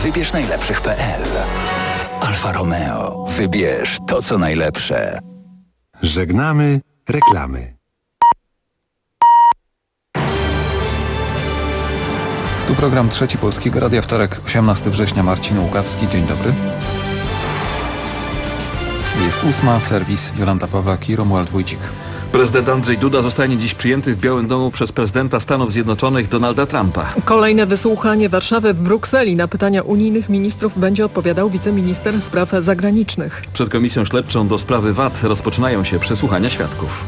Wybierz najlepszych.pl. Alfa Romeo. Wybierz to, co najlepsze. Żegnamy reklamy. Tu program Trzeci Polskiego Radia, wtorek, 18 września, Marcin Łukawski. Dzień dobry. Jest 8, serwis Jolanta Pawlak i Romuald Wójcik. Prezydent Andrzej Duda zostanie dziś przyjęty w Białym Domu przez prezydenta Stanów Zjednoczonych Donalda Trumpa. Kolejne wysłuchanie Warszawy w Brukseli. Na pytania unijnych ministrów będzie odpowiadał wiceminister spraw zagranicznych. Przed Komisją Śledczą do sprawy VAT rozpoczynają się przesłuchania świadków.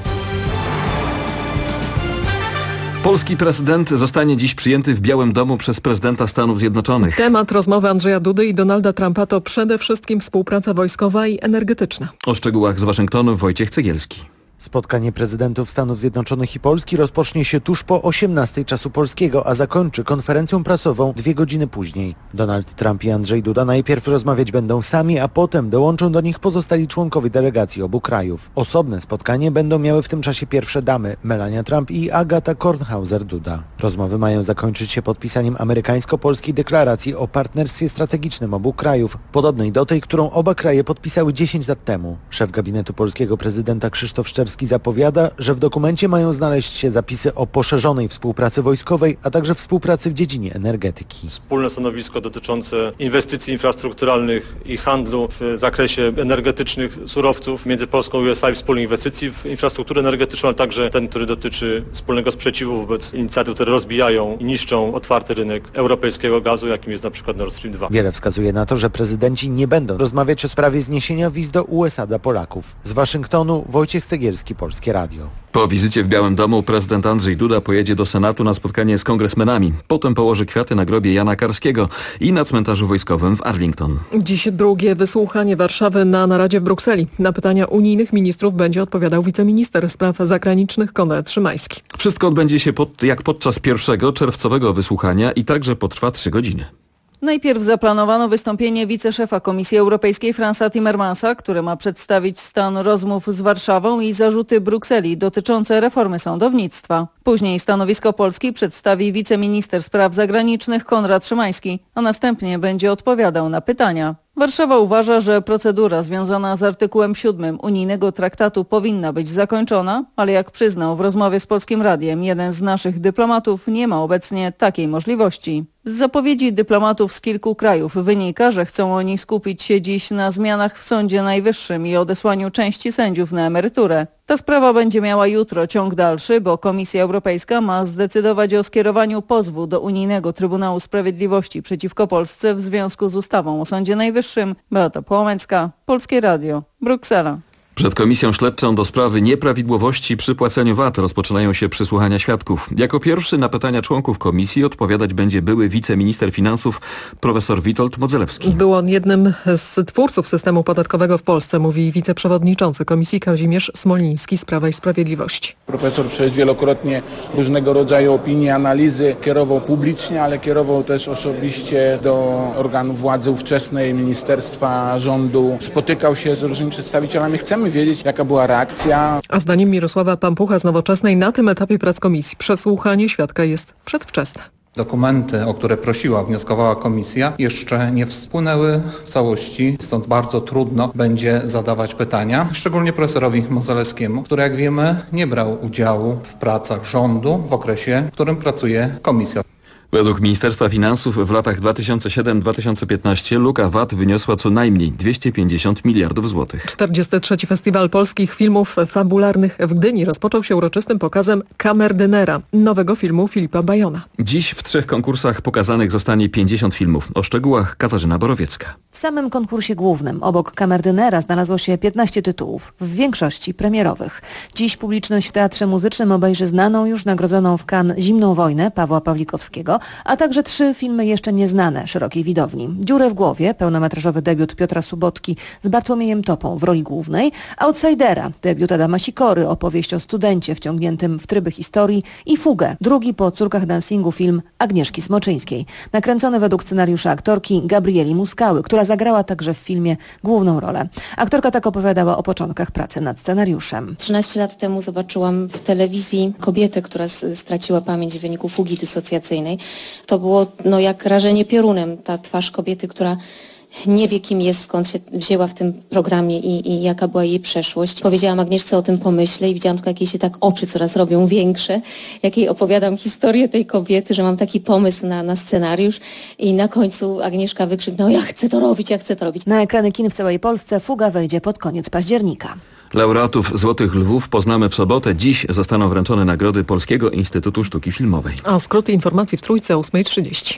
Polski prezydent zostanie dziś przyjęty w Białym Domu przez prezydenta Stanów Zjednoczonych. Temat rozmowy Andrzeja Dudy i Donalda Trumpa to przede wszystkim współpraca wojskowa i energetyczna. O szczegółach z Waszyngtonu Wojciech Cegielski. Spotkanie prezydentów Stanów Zjednoczonych i Polski rozpocznie się tuż po 18:00 czasu polskiego, a zakończy konferencją prasową 2 godziny później. Donald Trump i Andrzej Duda najpierw rozmawiać będą sami, a potem dołączą do nich pozostali członkowie delegacji obu krajów. Osobne spotkanie będą miały w tym czasie pierwsze damy Melania Trump i Agata Kornhauser-Duda. Rozmowy mają zakończyć się podpisaniem amerykańsko-polskiej deklaracji o partnerstwie strategicznym obu krajów, podobnej do tej, którą oba kraje podpisały 10 lat temu. Szef gabinetu polskiego prezydenta Krzysztof Szczerski zapowiada, że w dokumencie mają znaleźć się zapisy o poszerzonej współpracy wojskowej, a także współpracy w dziedzinie energetyki. Wspólne stanowisko dotyczące inwestycji infrastrukturalnych i handlu w zakresie energetycznych surowców między Polską i USA i wspólnych inwestycji w infrastrukturę energetyczną, ale także ten, który dotyczy wspólnego sprzeciwu wobec inicjatyw, które rozbijają i niszczą otwarty rynek europejskiego gazu, jakim jest na przykład Nord Stream 2. Wiele wskazuje na to, że prezydenci nie będą rozmawiać o sprawie zniesienia wiz do USA dla Polaków. Z Waszyngtonu Wojciech Cegielski, Polskie Radio. Po wizycie w Białym Domu prezydent Andrzej Duda pojedzie do Senatu na spotkanie z kongresmenami. Potem położy kwiaty na grobie Jana Karskiego i na cmentarzu wojskowym w Arlington. Dziś drugie wysłuchanie Warszawy na naradzie w Brukseli. Na pytania unijnych ministrów będzie odpowiadał wiceminister spraw zagranicznych Konrad Szymański. Wszystko odbędzie się jak podczas pierwszego czerwcowego wysłuchania i także potrwa 3 godziny. Najpierw zaplanowano wystąpienie wiceszefa Komisji Europejskiej Fransa Timmermansa, który ma przedstawić stan rozmów z Warszawą i zarzuty Brukseli dotyczące reformy sądownictwa. Później stanowisko Polski przedstawi wiceminister spraw zagranicznych Konrad Szymański, a następnie będzie odpowiadał na pytania. Warszawa uważa, że procedura związana z artykułem 7 unijnego traktatu powinna być zakończona, ale jak przyznał w rozmowie z Polskim Radiem jeden z naszych dyplomatów, nie ma obecnie takiej możliwości. Z zapowiedzi dyplomatów z kilku krajów wynika, że chcą oni skupić się dziś na zmianach w Sądzie Najwyższym i odesłaniu części sędziów na emeryturę. Ta sprawa będzie miała jutro ciąg dalszy, bo Komisja Europejska ma zdecydować o skierowaniu pozwu do Unijnego Trybunału Sprawiedliwości przeciwko Polsce w związku z ustawą o Sądzie Najwyższym. Beata Płomecka, Polskie Radio, Bruksela. Przed Komisją Śledczą do sprawy nieprawidłowości przy płaceniu VAT rozpoczynają się przesłuchania świadków. Jako pierwszy na pytania członków komisji odpowiadać będzie były wiceminister finansów profesor Witold Modzelewski. Był on jednym z twórców systemu podatkowego w Polsce, mówi wiceprzewodniczący komisji Kazimierz Smoliński z Prawa i Sprawiedliwości. Profesor przez wielokrotnie różnego rodzaju opinie, analizy kierował publicznie, ale kierował też osobiście do organów władzy ówczesnej, ministerstwa, rządu. Spotykał się z różnymi przedstawicielami. Chcemy wiedzieć, jaka była reakcja. A zdaniem Mirosława Pampucha z Nowoczesnej na tym etapie prac komisji przesłuchanie świadka jest przedwczesne. Dokumenty, o które wnioskowała komisja, jeszcze nie wpłynęły w całości, stąd bardzo trudno będzie zadawać pytania, szczególnie profesorowi Modzelewskiemu, który, jak wiemy, nie brał udziału w pracach rządu w okresie, w którym pracuje komisja. Według Ministerstwa Finansów w latach 2007-2015 luka VAT wyniosła co najmniej 250 miliardów złotych. 43. Festiwal Polskich Filmów Fabularnych w Gdyni rozpoczął się uroczystym pokazem Kamerdynera, nowego filmu Filipa Bajona. Dziś w 3 konkursach pokazanych zostanie 50 filmów. O szczegółach Katarzyna Borowiecka. W samym konkursie głównym obok Kamerdynera znalazło się 15 tytułów, w większości premierowych. Dziś publiczność w Teatrze Muzycznym obejrzy znaną już nagrodzoną w Cannes Zimną wojnę Pawła Pawlikowskiego, a także 3 filmy jeszcze nieznane szerokiej widowni. Dziurę w głowie, pełnometrażowy debiut Piotra Subotki z Bartłomiejem Topą w roli głównej, Outsidera, debiut Adama Sikory, opowieść o studencie wciągniętym w tryby historii i Fugę, drugi po Córkach dancingu film Agnieszki Smoczyńskiej, nakręcony według scenariusza aktorki Gabrieli Muskały, która która zagrała także w filmie główną rolę. Aktorka tak opowiadała o początkach pracy nad scenariuszem. 13 lat temu zobaczyłam w telewizji kobietę, która straciła pamięć w wyniku fugi dysocjacyjnej. To było jak rażenie piorunem. Ta twarz kobiety, która nie wie, kim jest, skąd się wzięła w tym programie i jaka była jej przeszłość. Powiedziałam Agnieszce o tym pomyśle i widziałam tylko, jak jej się tak oczy coraz robią większe, jak jej opowiadam historię tej kobiety, że mam taki pomysł na scenariusz i na końcu Agnieszka wykrzyknęła: ja chcę to robić. Na ekrany kin w całej Polsce Fuga wejdzie pod koniec października. Laureatów Złotych Lwów poznamy w sobotę. Dziś zostaną wręczone nagrody Polskiego Instytutu Sztuki Filmowej. A skróty informacji w Trójce o 8:30.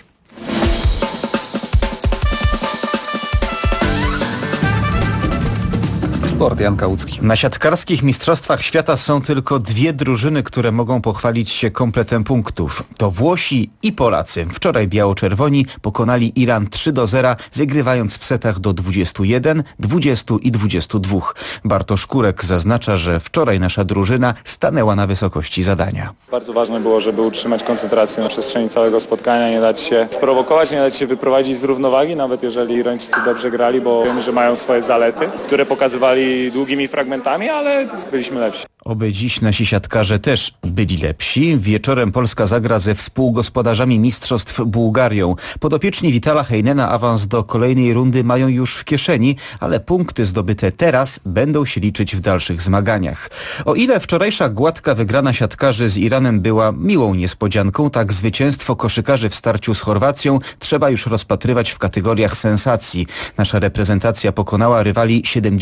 Sport, Jan Kałucki. Na siatkarskich mistrzostwach świata są tylko 2 drużyny, które mogą pochwalić się kompletem punktów. To Włosi i Polacy. Wczoraj biało-czerwoni pokonali Iran 3-0, wygrywając w setach do 21, 20 i 22. Bartosz Kurek zaznacza, że wczoraj nasza drużyna stanęła na wysokości zadania. Bardzo ważne było, żeby utrzymać koncentrację na przestrzeni całego spotkania, nie dać się sprowokować, nie dać się wyprowadzić z równowagi, nawet jeżeli Irańczycy dobrze grali, bo wiemy, że mają swoje zalety, które pokazywali długimi fragmentami, ale byliśmy lepsi. Oby dziś nasi siatkarze też byli lepsi. Wieczorem Polska zagra ze współgospodarzami mistrzostw Bułgarią. Podopieczni Vitala Heinena awans do kolejnej rundy mają już w kieszeni, ale punkty zdobyte teraz będą się liczyć w dalszych zmaganiach. O ile wczorajsza gładka wygrana siatkarzy z Iranem była miłą niespodzianką, tak zwycięstwo koszykarzy w starciu z Chorwacją trzeba już rozpatrywać w kategoriach sensacji. Nasza reprezentacja pokonała rywali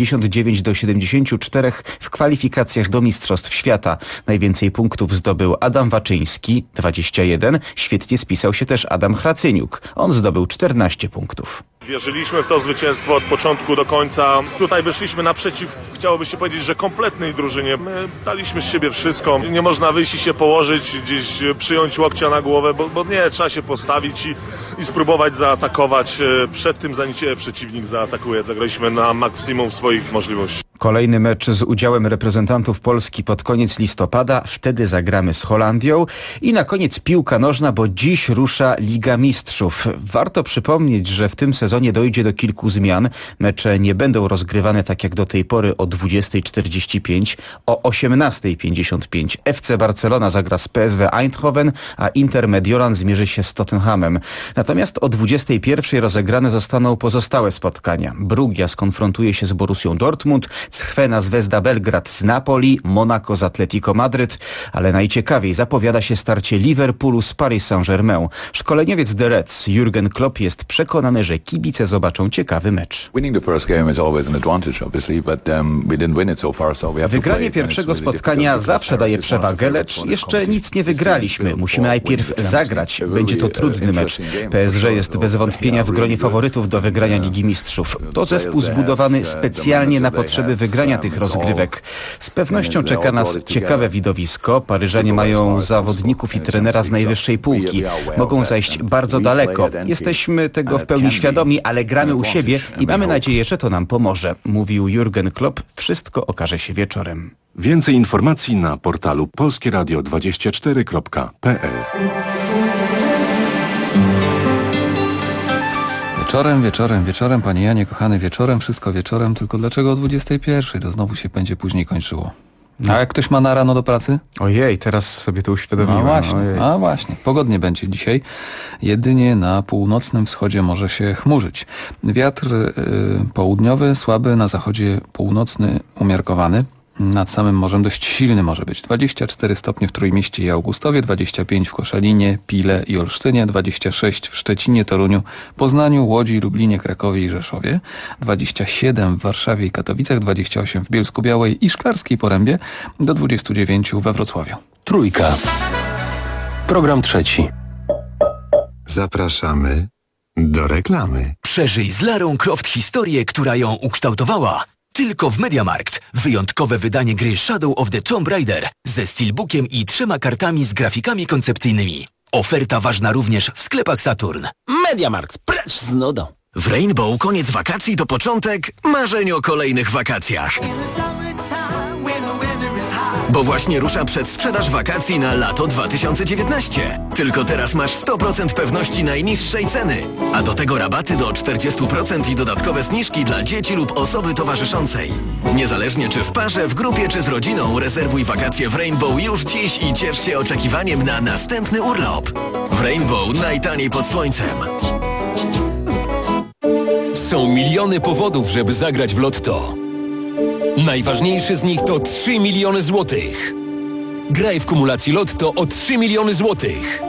79-74 w kwalifikacjach do Mistrzostw Świata. Najwięcej punktów zdobył Adam Waczyński, 21. Świetnie spisał się też Adam Hracyniuk. On zdobył 14 punktów. Wierzyliśmy w to zwycięstwo od początku do końca. Tutaj wyszliśmy naprzeciw, chciałoby się powiedzieć, że kompletnej drużynie. My daliśmy z siebie wszystko. Nie można wyjść i się położyć, gdzieś przyjąć łokcia na głowę, bo nie, trzeba się postawić i spróbować zaatakować przed tym, zanim cię przeciwnik zaatakuje. Zagraliśmy na maksimum swoich możliwości. Kolejny mecz z udziałem reprezentantów Polski pod koniec listopada. Wtedy zagramy z Holandią. I na koniec piłka nożna, bo dziś rusza Liga Mistrzów. Warto przypomnieć, że w tym sezonie dojdzie do kilku zmian. Mecze nie będą rozgrywane tak jak do tej pory o 20:45. O 18:55 FC Barcelona zagra z PSV Eindhoven, a Inter Mediolan zmierzy się z Tottenhamem. Natomiast o 21:00 rozegrane zostaną pozostałe spotkania. Bruggia skonfrontuje się z Borussią Dortmund, Crvena Zvezda Belgrad z Napoli, Monaco z Atletico Madryt, ale najciekawiej zapowiada się starcie Liverpoolu z Paris Saint-Germain. Szkoleniowiec The Reds Jurgen Klopp jest przekonany, że kibice zobaczą ciekawy mecz. Wygranie pierwszego spotkania zawsze daje przewagę, lecz jeszcze nic nie wygraliśmy. Musimy najpierw zagrać. Będzie to trudny mecz. PSG jest bez wątpienia w gronie faworytów do wygrania Ligi Mistrzów. To zespół zbudowany specjalnie na potrzeby wygrania tych rozgrywek. Z pewnością czeka nas ciekawe widowisko. Paryżanie mają zawodników i trenera z najwyższej półki. Mogą zajść bardzo daleko. Jesteśmy tego w pełni świadomi, ale gramy u siebie i mamy nadzieję, że to nam pomoże. Mówił Jurgen Klopp. Wszystko okaże się wieczorem. Więcej informacji na portalu polskieradio24.pl. Wieczorem, panie Janie, kochany, wieczorem, wszystko wieczorem, tylko dlaczego o 21:00? To znowu się będzie później kończyło. A jak ktoś ma na rano do pracy? Ojej, teraz sobie to uświadomiłem. A właśnie, pogodnie będzie dzisiaj. Jedynie na północnym wschodzie może się chmurzyć. Wiatr południowy, słaby, na zachodzie północny, umiarkowany. Nad samym morzem dość silny może być. 24 stopnie w Trójmieście i Augustowie, 25 w Koszalinie, Pile i Olsztynie, 26 w Szczecinie, Toruniu, Poznaniu, Łodzi, Lublinie, Krakowie i Rzeszowie, 27 w Warszawie i Katowicach, 28 w Bielsku-Białej i Szklarskiej Porębie, do 29 we Wrocławiu. Trójka. Program trzeci. Zapraszamy do reklamy. Przeżyj z Larą Croft historię, która ją ukształtowała. Tylko w MediaMarkt. Wyjątkowe wydanie gry Shadow of the Tomb Raider ze steelbookiem i 3 kartami z grafikami koncepcyjnymi. Oferta ważna również w sklepach Saturn. MediaMarkt, precz z nudą. W Rainbow koniec wakacji to początek marzeń o kolejnych wakacjach. Bo właśnie rusza przedsprzedaż wakacji na lato 2019. Tylko teraz masz 100% pewności najniższej ceny. A do tego rabaty do 40% i dodatkowe zniżki dla dzieci lub osoby towarzyszącej. Niezależnie czy w parze, w grupie czy z rodziną, rezerwuj wakacje w Rainbow już dziś i ciesz się oczekiwaniem na następny urlop. W Rainbow najtaniej pod słońcem. Są miliony powodów, żeby zagrać w Lotto. Najważniejszy z nich to 3 miliony złotych. Graj w kumulacji Lotto o 3 miliony złotych.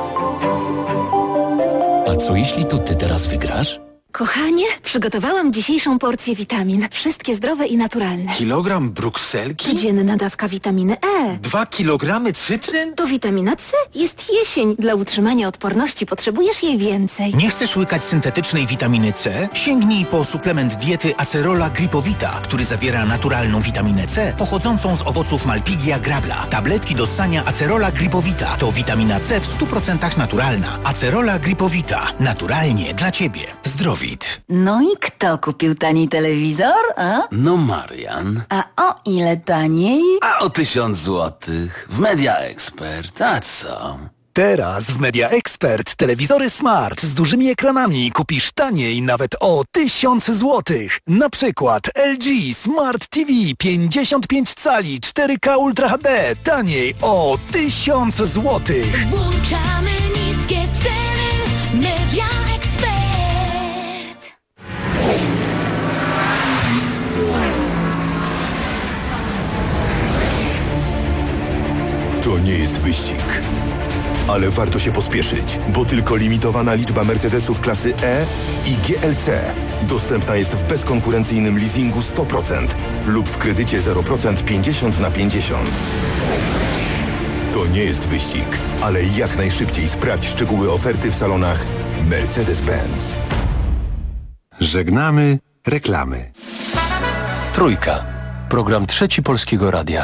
A co jeśli to ty teraz wygrasz? Kochanie, przygotowałam dzisiejszą porcję witamin. Wszystkie zdrowe i naturalne. Kilogram brukselki? Codzienna dawka witaminy E. 2 kilogramy cytryn? To witamina C. Jest jesień. Dla utrzymania odporności potrzebujesz jej więcej. Nie chcesz łykać syntetycznej witaminy C? Sięgnij po suplement diety Acerola Gripowita, który zawiera naturalną witaminę C pochodzącą z owoców Malpighia grabla. Tabletki do ssania Acerola Gripowita to witamina C w 100% naturalna. Acerola Gripowita. Naturalnie dla Ciebie. Zdrowit. No i kto kupił tani telewizor, a? No Marian. A o ile taniej? A o 1000 złotych. W Media Expert. A co? Teraz w Media Expert telewizory smart z dużymi ekranami kupisz taniej nawet o 1000 złotych. Na przykład LG Smart TV 55 cali 4K Ultra HD taniej o 1000 złotych. Włączamy niskie ceny. Media Expert. To nie jest wyścig. Ale warto się pospieszyć, bo tylko limitowana liczba Mercedesów klasy E i GLC dostępna jest w bezkonkurencyjnym leasingu 100% lub w kredycie 0% 50/50. To nie jest wyścig, ale jak najszybciej sprawdź szczegóły oferty w salonach Mercedes-Benz. Żegnamy reklamy. Trójka. Program Trzeci Polskiego Radia.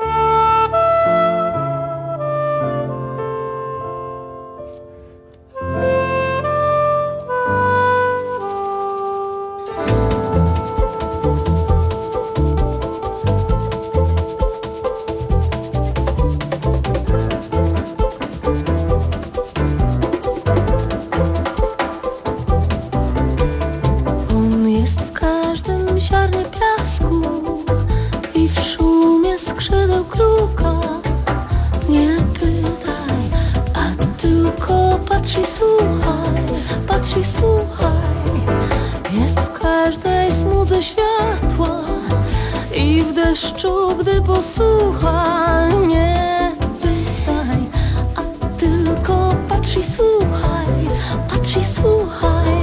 Gdy posłucha, nie pytaj, a tylko patrz i słuchaj, patrz i słuchaj.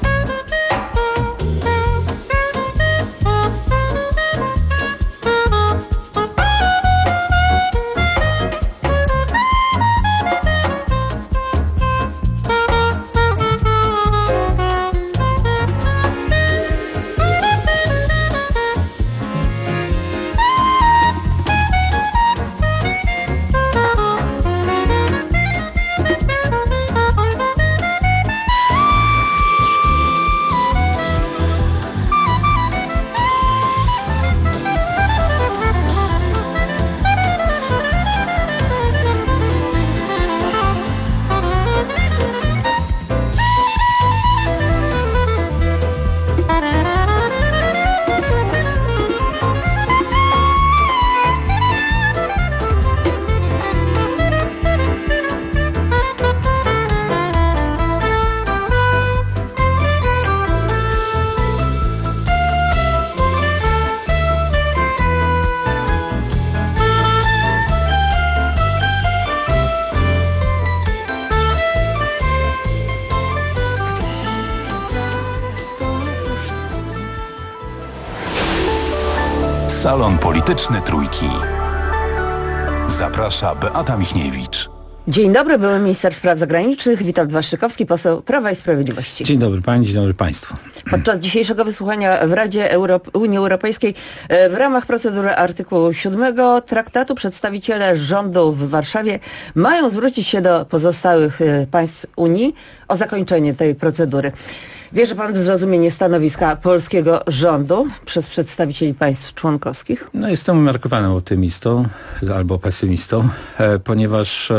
Salon Polityczny Trójki. Zaprasza Beata Michniewicz. Dzień dobry, były minister spraw zagranicznych Witold Waszczykowski, poseł Prawa i Sprawiedliwości. Dzień dobry pani, dzień dobry państwu. Podczas dzisiejszego wysłuchania w Radzie Unii Europejskiej w ramach procedury artykułu 7 traktatu przedstawiciele rządu w Warszawie mają zwrócić się do pozostałych państw Unii o zakończenie tej procedury. Wierzy pan w zrozumienie stanowiska polskiego rządu przez przedstawicieli państw członkowskich? No, jestem umiarkowanym optymistą albo pesymistą, ponieważ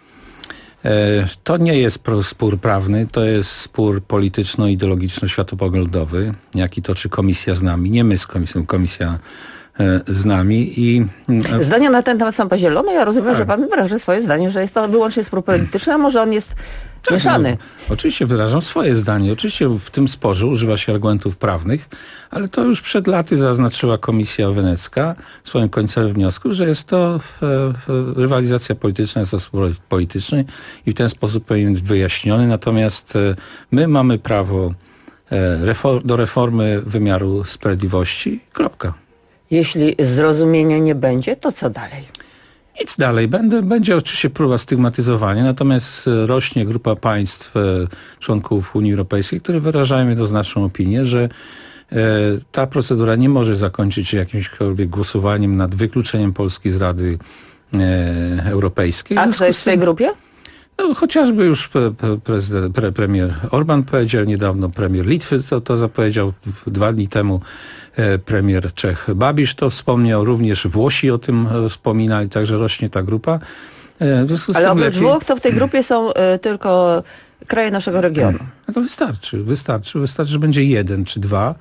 to nie jest spór prawny, to jest spór polityczno-ideologiczno-światopoglądowy, jaki toczy komisja z nami, nie my z komisją, komisja z nami. I zdania na ten temat są podzielone. Ja rozumiem, że pan wyraża swoje zdanie, że jest to wyłącznie spór polityczny, a może on jest mieszany. No, oczywiście wyrażam swoje zdanie. Oczywiście w tym sporze używa się argumentów prawnych, ale to już przed laty zaznaczyła Komisja Wenecka w swoim końcowym wniosku, że jest to rywalizacja polityczna, jest to spór polityczny i w ten sposób powinien być wyjaśniony. Natomiast my mamy prawo do reformy wymiaru sprawiedliwości. Kropka. Jeśli zrozumienia nie będzie, to co dalej? Nic dalej. Będzie oczywiście próba stygmatyzowania, natomiast rośnie grupa państw, członków Unii Europejskiej, które wyrażają jednoznaczną opinię, że ta procedura nie może zakończyć się jakimśkolwiek głosowaniem nad wykluczeniem Polski z Rady Europejskiej. A kto jest w tej grupie? No, chociażby już premier Orban powiedział niedawno, premier Litwy to zapowiedział 2 dni temu, premier Czech Babiš to wspomniał, również Włosi o tym wspominali, także rośnie ta grupa. Ale oprócz Włoch to w tej grupie są tylko kraje naszego regionu. No to wystarczy, że będzie 1 czy 2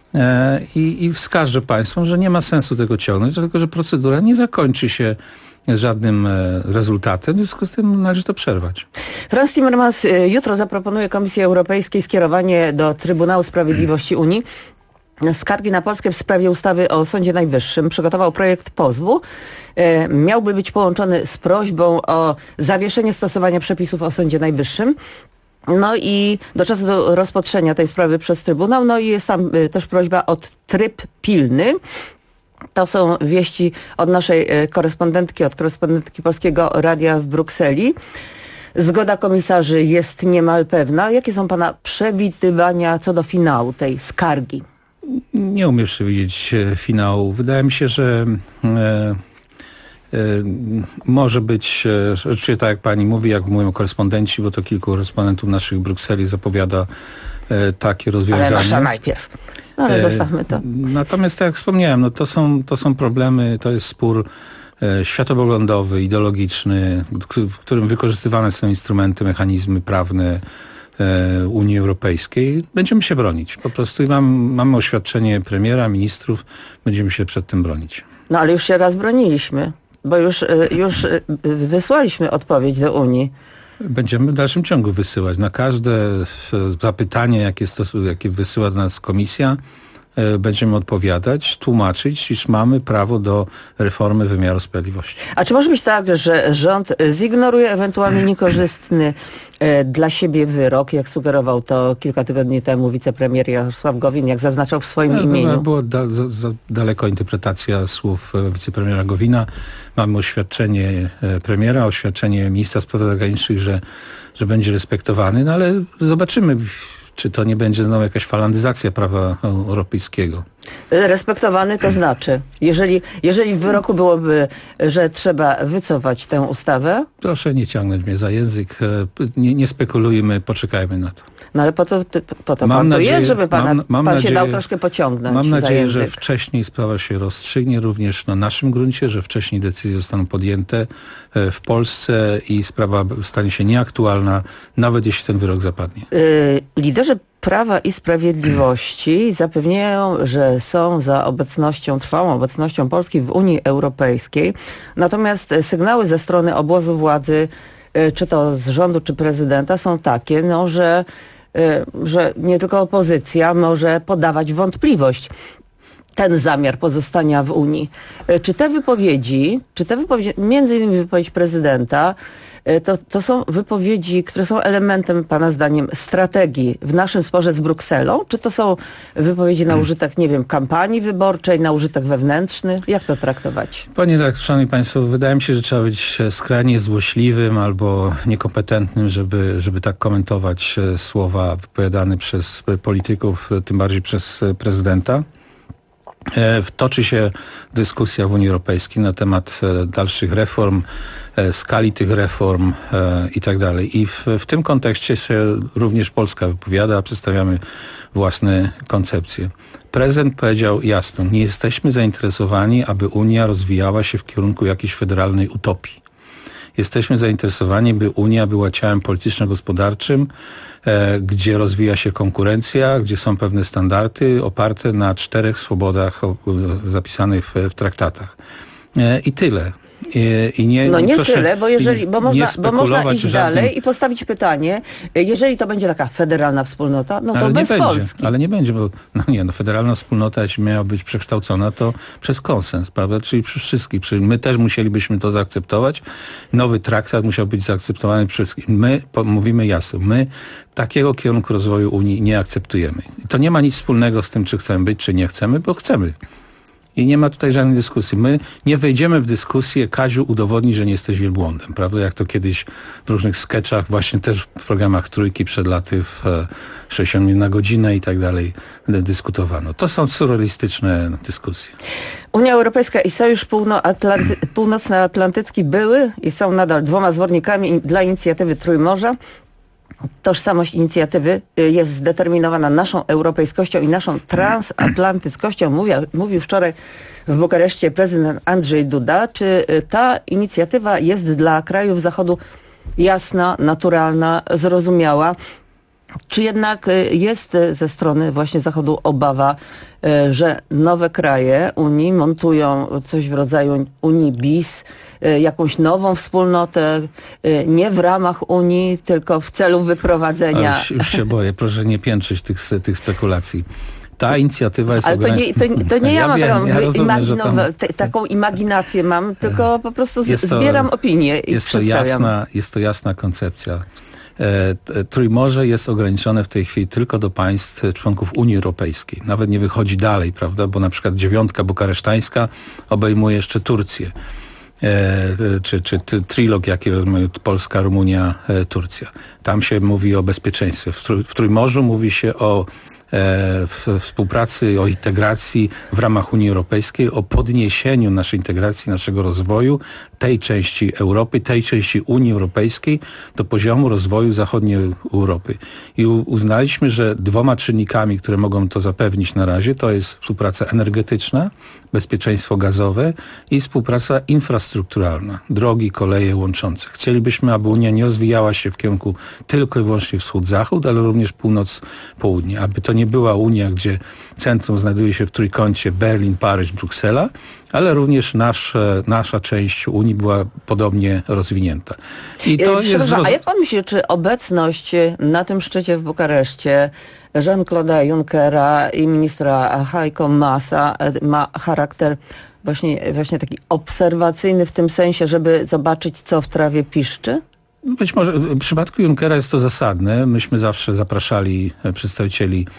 i wskaże państwom, że nie ma sensu tego ciągnąć, dlatego że procedura nie zakończy się żadnym rezultatem, w związku z tym należy to przerwać. Frans Timmermans jutro zaproponuje Komisji Europejskiej skierowanie do Trybunału Sprawiedliwości Unii skargi na Polskę w sprawie ustawy o Sądzie Najwyższym. Przygotował projekt pozwu. Miałby być połączony z prośbą o zawieszenie stosowania przepisów o Sądzie Najwyższym. No i do czasu rozpatrzenia tej sprawy przez Trybunał. No i jest tam też prośba o tryb pilny. To są wieści od naszej korespondentki Polskiego Radia w Brukseli. Zgoda komisarzy jest niemal pewna. Jakie są pana przewidywania co do finału tej skargi? Nie umiem przewidzieć finału. Wydaje mi się, że może być, rzeczywiście tak jak pani mówi, jak mówią korespondenci, bo to kilku korespondentów naszych w Brukseli zapowiada takie rozwiązania. Ale nasza najpierw. No ale zostawmy to. Natomiast tak jak wspomniałem, no to są problemy, to jest spór światopoglądowy, ideologiczny, w którym wykorzystywane są instrumenty, mechanizmy prawne Unii Europejskiej. Będziemy się bronić. Po prostu mamy oświadczenie premiera, ministrów, będziemy się przed tym bronić. No ale już się raz broniliśmy, bo już wysłaliśmy odpowiedź do Unii. Będziemy w dalszym ciągu wysyłać. Na każde zapytanie, jakie wysyła do nas komisja, będziemy odpowiadać, tłumaczyć, iż mamy prawo do reformy wymiaru sprawiedliwości. A czy może być tak, że rząd zignoruje ewentualnie niekorzystny dla siebie wyrok, jak sugerował to kilka tygodni temu wicepremier Jarosław Gowin, jak zaznaczał w swoim imieniu? Była za daleko interpretacja słów wicepremiera Gowina. Mamy oświadczenie premiera, oświadczenie ministra spraw zagranicznych, że będzie respektowany, no ale zobaczymy, czy to nie będzie znowu jakaś falandyzacja prawa europejskiego. Respektowany to znaczy, jeżeli w wyroku byłoby, że trzeba wycofać tę ustawę? Proszę nie ciągnąć mnie za język, nie spekulujmy, poczekajmy na to. No ale po to pan tu jest, żeby pan się dał troszkę pociągnąć. Mam nadzieję, za że wcześniej sprawa się rozstrzygnie również na naszym gruncie, że wcześniej decyzje zostaną podjęte w Polsce i sprawa stanie się nieaktualna, nawet jeśli ten wyrok zapadnie. Liderzy Prawa i Sprawiedliwości zapewniają, że są za trwałą obecnością Polski w Unii Europejskiej. Natomiast sygnały ze strony obozu władzy, czy to z rządu, czy prezydenta, są takie, że nie tylko opozycja może podawać wątpliwość ten zamiar pozostania w Unii. Czy te wypowiedzi, między innymi wypowiedź prezydenta, to są wypowiedzi, które są elementem, pana zdaniem, strategii w naszym sporze z Brukselą? Czy to są wypowiedzi na użytek, nie wiem, kampanii wyborczej, na użytek wewnętrzny? Jak to traktować? Panie redaktorze, szanowni państwo, wydaje mi się, że trzeba być skrajnie złośliwym albo niekompetentnym, żeby tak komentować słowa wypowiadane przez polityków, tym bardziej przez prezydenta. Toczy się dyskusja w Unii Europejskiej na temat dalszych reform, skali tych reform i tak dalej. I w tym kontekście się również Polska wypowiada, przedstawiamy własne koncepcje. Prezydent powiedział jasno, nie jesteśmy zainteresowani, aby Unia rozwijała się w kierunku jakiejś federalnej utopii. Jesteśmy zainteresowani, by Unia była ciałem polityczno-gospodarczym, gdzie rozwija się konkurencja, gdzie są pewne standardy oparte na 4 swobodach zapisanych w traktatach. I tyle. Nie tyle, bo można iść dalej i postawić pytanie, jeżeli to będzie taka federalna wspólnota, no to ale bez Polski. Ale nie będzie, bo federalna wspólnota, jeśli miała być przekształcona, to przez konsens, prawda? Czyli przez wszystkich. Czyli my też musielibyśmy to zaakceptować. Nowy traktat musiał być zaakceptowany przez wszystkich. My mówimy jasno, my takiego kierunku rozwoju Unii nie akceptujemy. I to nie ma nic wspólnego z tym, czy chcemy być, czy nie chcemy, bo chcemy. I nie ma tutaj żadnej dyskusji. My nie wejdziemy w dyskusję, Kaziu, udowodni, że nie jesteś wielbłądem, prawda? Jak to kiedyś w różnych sketchach, właśnie też w programach Trójki przed laty w 60 minut na godzinę i tak dalej dyskutowano. To są surrealistyczne dyskusje. Unia Europejska i Sojusz Północnoatlantycki były i są nadal 2 zwornikami dla inicjatywy Trójmorza. Tożsamość inicjatywy jest zdeterminowana naszą europejskością i naszą transatlantyckością. Mówił wczoraj w Bukareszcie prezydent Andrzej Duda. Czy ta inicjatywa jest dla krajów Zachodu jasna, naturalna, zrozumiała? Czy jednak jest ze strony właśnie Zachodu obawa, że nowe kraje Unii montują coś w rodzaju Unii bis, jakąś nową wspólnotę, nie w ramach Unii, tylko w celu wyprowadzenia... Już się boję, proszę nie piętrzyć tych spekulacji. Ta inicjatywa jest ale to nie ja mam taką imaginację mam, tylko po prostu zbieram opinię i przedstawiam. Jest to jasna koncepcja. Trójmorze jest ograniczone w tej chwili tylko do państw członków Unii Europejskiej. Nawet nie wychodzi dalej, prawda? Bo na przykład 9 bukaresztańska obejmuje jeszcze Turcję. Czy trilog, jaki rozumieją Polska, Rumunia, Turcja. Tam się mówi o bezpieczeństwie. W Trójmorzu mówi się o współpracy, o integracji w ramach Unii Europejskiej, o podniesieniu naszej integracji, naszego rozwoju, tej części Europy, tej części Unii Europejskiej do poziomu rozwoju zachodniej Europy. I uznaliśmy, że 2 czynnikami, które mogą to zapewnić na razie, to jest współpraca energetyczna, bezpieczeństwo gazowe i współpraca infrastrukturalna, drogi, koleje łączące. Chcielibyśmy, aby Unia nie rozwijała się w kierunku tylko i wyłącznie wschód-zachód, ale również północ-południe. Aby to nie była Unia, gdzie centrum znajduje się w trójkącie Berlin, Paryż, Bruksela, ale również nasza część Unii była podobnie rozwinięta. I to jest a jak pan myśli, czy obecność na tym szczycie w Bukareszcie Jean-Claude'a Junckera i ministra Heiko Maasa ma charakter właśnie taki obserwacyjny w tym sensie, żeby zobaczyć, co w trawie piszczy? Być może w przypadku Junckera jest to zasadne. Myśmy zawsze zapraszali przedstawicieli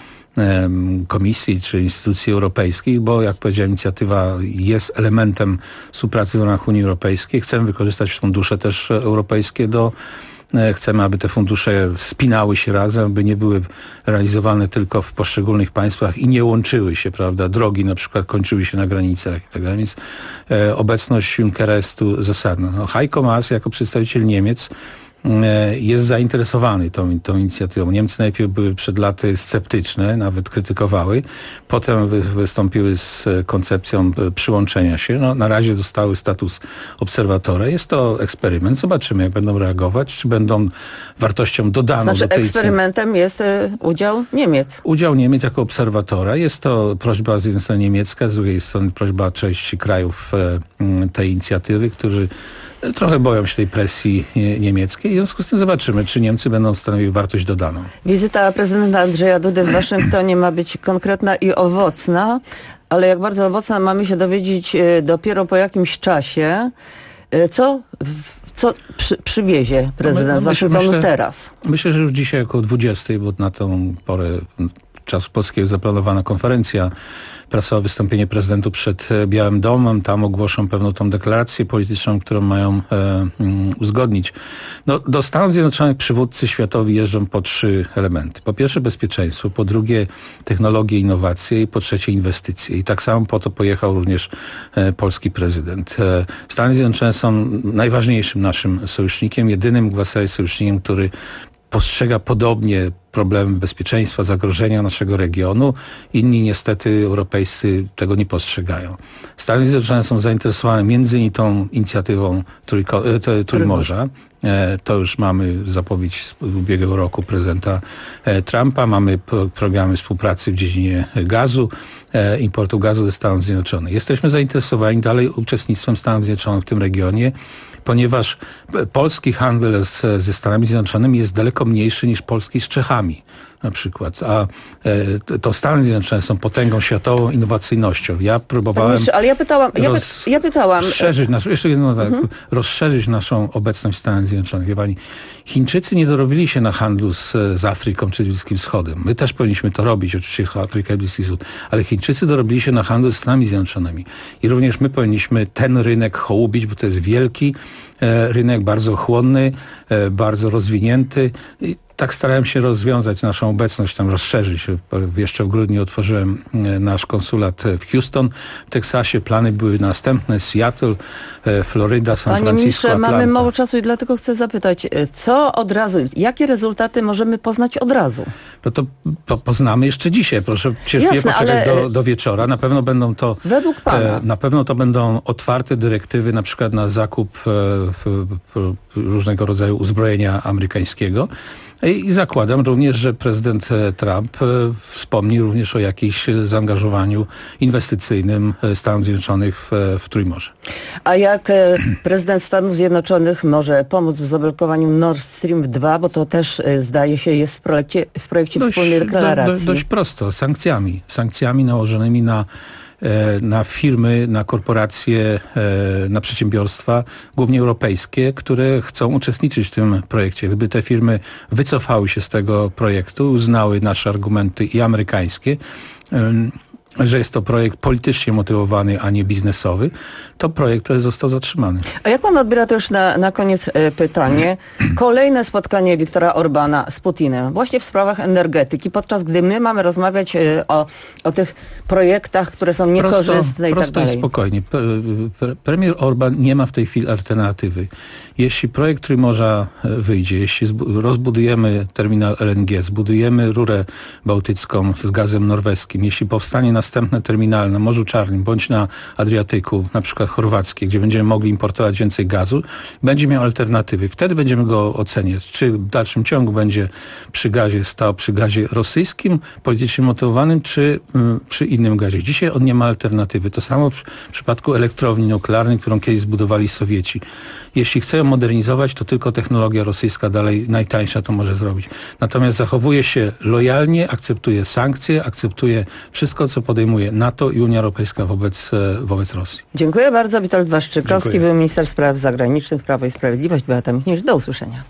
Komisji czy instytucji europejskich, bo jak powiedziałem, inicjatywa jest elementem współpracy w ramach Unii Europejskiej. Chcemy wykorzystać fundusze też europejskie chcemy, aby te fundusze spinały się razem, by nie były realizowane tylko w poszczególnych państwach i nie łączyły się, prawda? Drogi na przykład kończyły się na granicach i tak dalej, więc obecność Junckera jest tu zasadna. Heiko Maas jako przedstawiciel Niemiec jest zainteresowany tą inicjatywą. Niemcy najpierw były przed laty sceptyczne, nawet krytykowały. Potem wystąpiły z koncepcją przyłączenia się. Na razie dostały status obserwatora. Jest to eksperyment. Zobaczymy, jak będą reagować. Czy będą wartością dodaną do tej... eksperymentem jest udział Niemiec. Udział Niemiec jako obserwatora. Jest to prośba z jednej strony niemiecka, z drugiej strony prośba części krajów tej inicjatywy, którzy trochę boją się tej presji niemieckiej. W związku z tym zobaczymy, czy Niemcy będą stanowiły wartość dodaną. Wizyta prezydenta Andrzeja Dudy w Waszyngtonie ma być konkretna i owocna, ale jak bardzo owocna mamy się dowiedzieć dopiero po jakimś czasie. Co przywiezie prezydent z Waszyngtonu teraz? Myślę, że już dzisiaj około 20, bo na tą porę czasu polskiego zaplanowana konferencja prasowa, wystąpienie prezydentów przed Białym Domem. Tam ogłoszą pewną tą deklarację polityczną, którą mają uzgodnić. No, do Stanów Zjednoczonych przywódcy światowi jeżdżą po 3 elementy. Po pierwsze bezpieczeństwo, po drugie technologie, innowacje i po trzecie inwestycje. I tak samo po to pojechał również polski prezydent. Stany Zjednoczone są najważniejszym naszym sojusznikiem, jedynym w zasadzie sojusznikiem, który postrzega podobnie problemy bezpieczeństwa, zagrożenia naszego regionu. Inni niestety europejscy tego nie postrzegają. Stany Zjednoczone są zainteresowane między innymi tą inicjatywą Trójmorza. To już mamy zapowiedź z ubiegłego roku prezydenta Trumpa. Mamy programy współpracy w dziedzinie gazu, importu gazu ze Stanów Zjednoczonych. Jesteśmy zainteresowani dalej uczestnictwem Stanów Zjednoczonych w tym regionie, ponieważ polski handel ze Stanami Zjednoczonymi jest daleko mniejszy niż polski z Czechami na przykład, a to Stany Zjednoczone są potęgą światową innowacyjnością. Ja próbowałem ale ja pytałam rozszerzyć naszą obecność w Stanach Zjednoczonych. Wie pani, Chińczycy nie dorobili się na handlu z Afryką czy z Bliskim Wschodem. My też powinniśmy to robić, oczywiście Afryka i Bliski Wschód, ale Chińczycy dorobili się na handlu z Stanami Zjednoczonymi. I również my powinniśmy ten rynek hołubić, bo to jest wielki rynek, bardzo chłonny, bardzo rozwinięty. I tak starałem się rozwiązać naszą obecność, tam rozszerzyć. Jeszcze w grudniu otworzyłem nasz konsulat w Houston, w Teksasie. Plany były następne: Seattle, Floryda, San Francisco, Panie ministrze, Atlanta. mamy mało czasu i dlatego chcę zapytać, co od razu, jakie rezultaty możemy poznać od razu? No to poznamy jeszcze dzisiaj. Proszę cierpliwie poczekać do wieczora. Na pewno będą to według pana. Na pewno to będą otwarte dyrektywy, na przykład na zakup różnego rodzaju uzbrojenia amerykańskiego. I zakładam również, że prezydent Trump wspomni również o jakimś zaangażowaniu inwestycyjnym Stanów Zjednoczonych w Trójmorze. A jak prezydent Stanów Zjednoczonych może pomóc w zablokowaniu Nord Stream 2, bo to też zdaje się jest w projekcie wspólnej deklaracji? Dość prosto, sankcjami nałożonymi na firmy, na korporacje, na przedsiębiorstwa, głównie europejskie, które chcą uczestniczyć w tym projekcie. Gdyby te firmy wycofały się z tego projektu, uznały nasze argumenty i amerykańskie, że jest to projekt politycznie motywowany, a nie biznesowy, to projekt został zatrzymany. A jak pan odbiera to już na koniec pytanie? Kolejne spotkanie Viktora Orbana z Putinem właśnie w sprawach energetyki, podczas gdy my mamy rozmawiać o tych projektach, które są niekorzystne i tak dalej. Prosto i spokojnie. Premier Orban nie ma w tej chwili alternatywy. Jeśli projekt Trójmorza wyjdzie, jeśli rozbudujemy terminal LNG, zbudujemy rurę bałtycką z gazem norweskim, jeśli powstanie następne terminale na Morzu Czarnym bądź na Adriatyku, na przykład chorwackie, gdzie będziemy mogli importować więcej gazu, będzie miał alternatywy. Wtedy będziemy go oceniać, czy w dalszym ciągu będzie stał przy gazie rosyjskim, politycznie motywowanym, czy przy innym gazie. Dzisiaj on nie ma alternatywy. To samo w przypadku elektrowni nuklearnej, którą kiedyś zbudowali Sowieci. Jeśli chcą modernizować, to tylko technologia rosyjska dalej najtańsza to może zrobić. Natomiast zachowuje się lojalnie, akceptuje sankcje, akceptuje wszystko, co podejmuje NATO i Unia Europejska wobec Rosji. Dziękuję bardzo. Witold Waszczykowski, był minister spraw zagranicznych, Prawo i Sprawiedliwość. Beata Michniewicz. Do usłyszenia.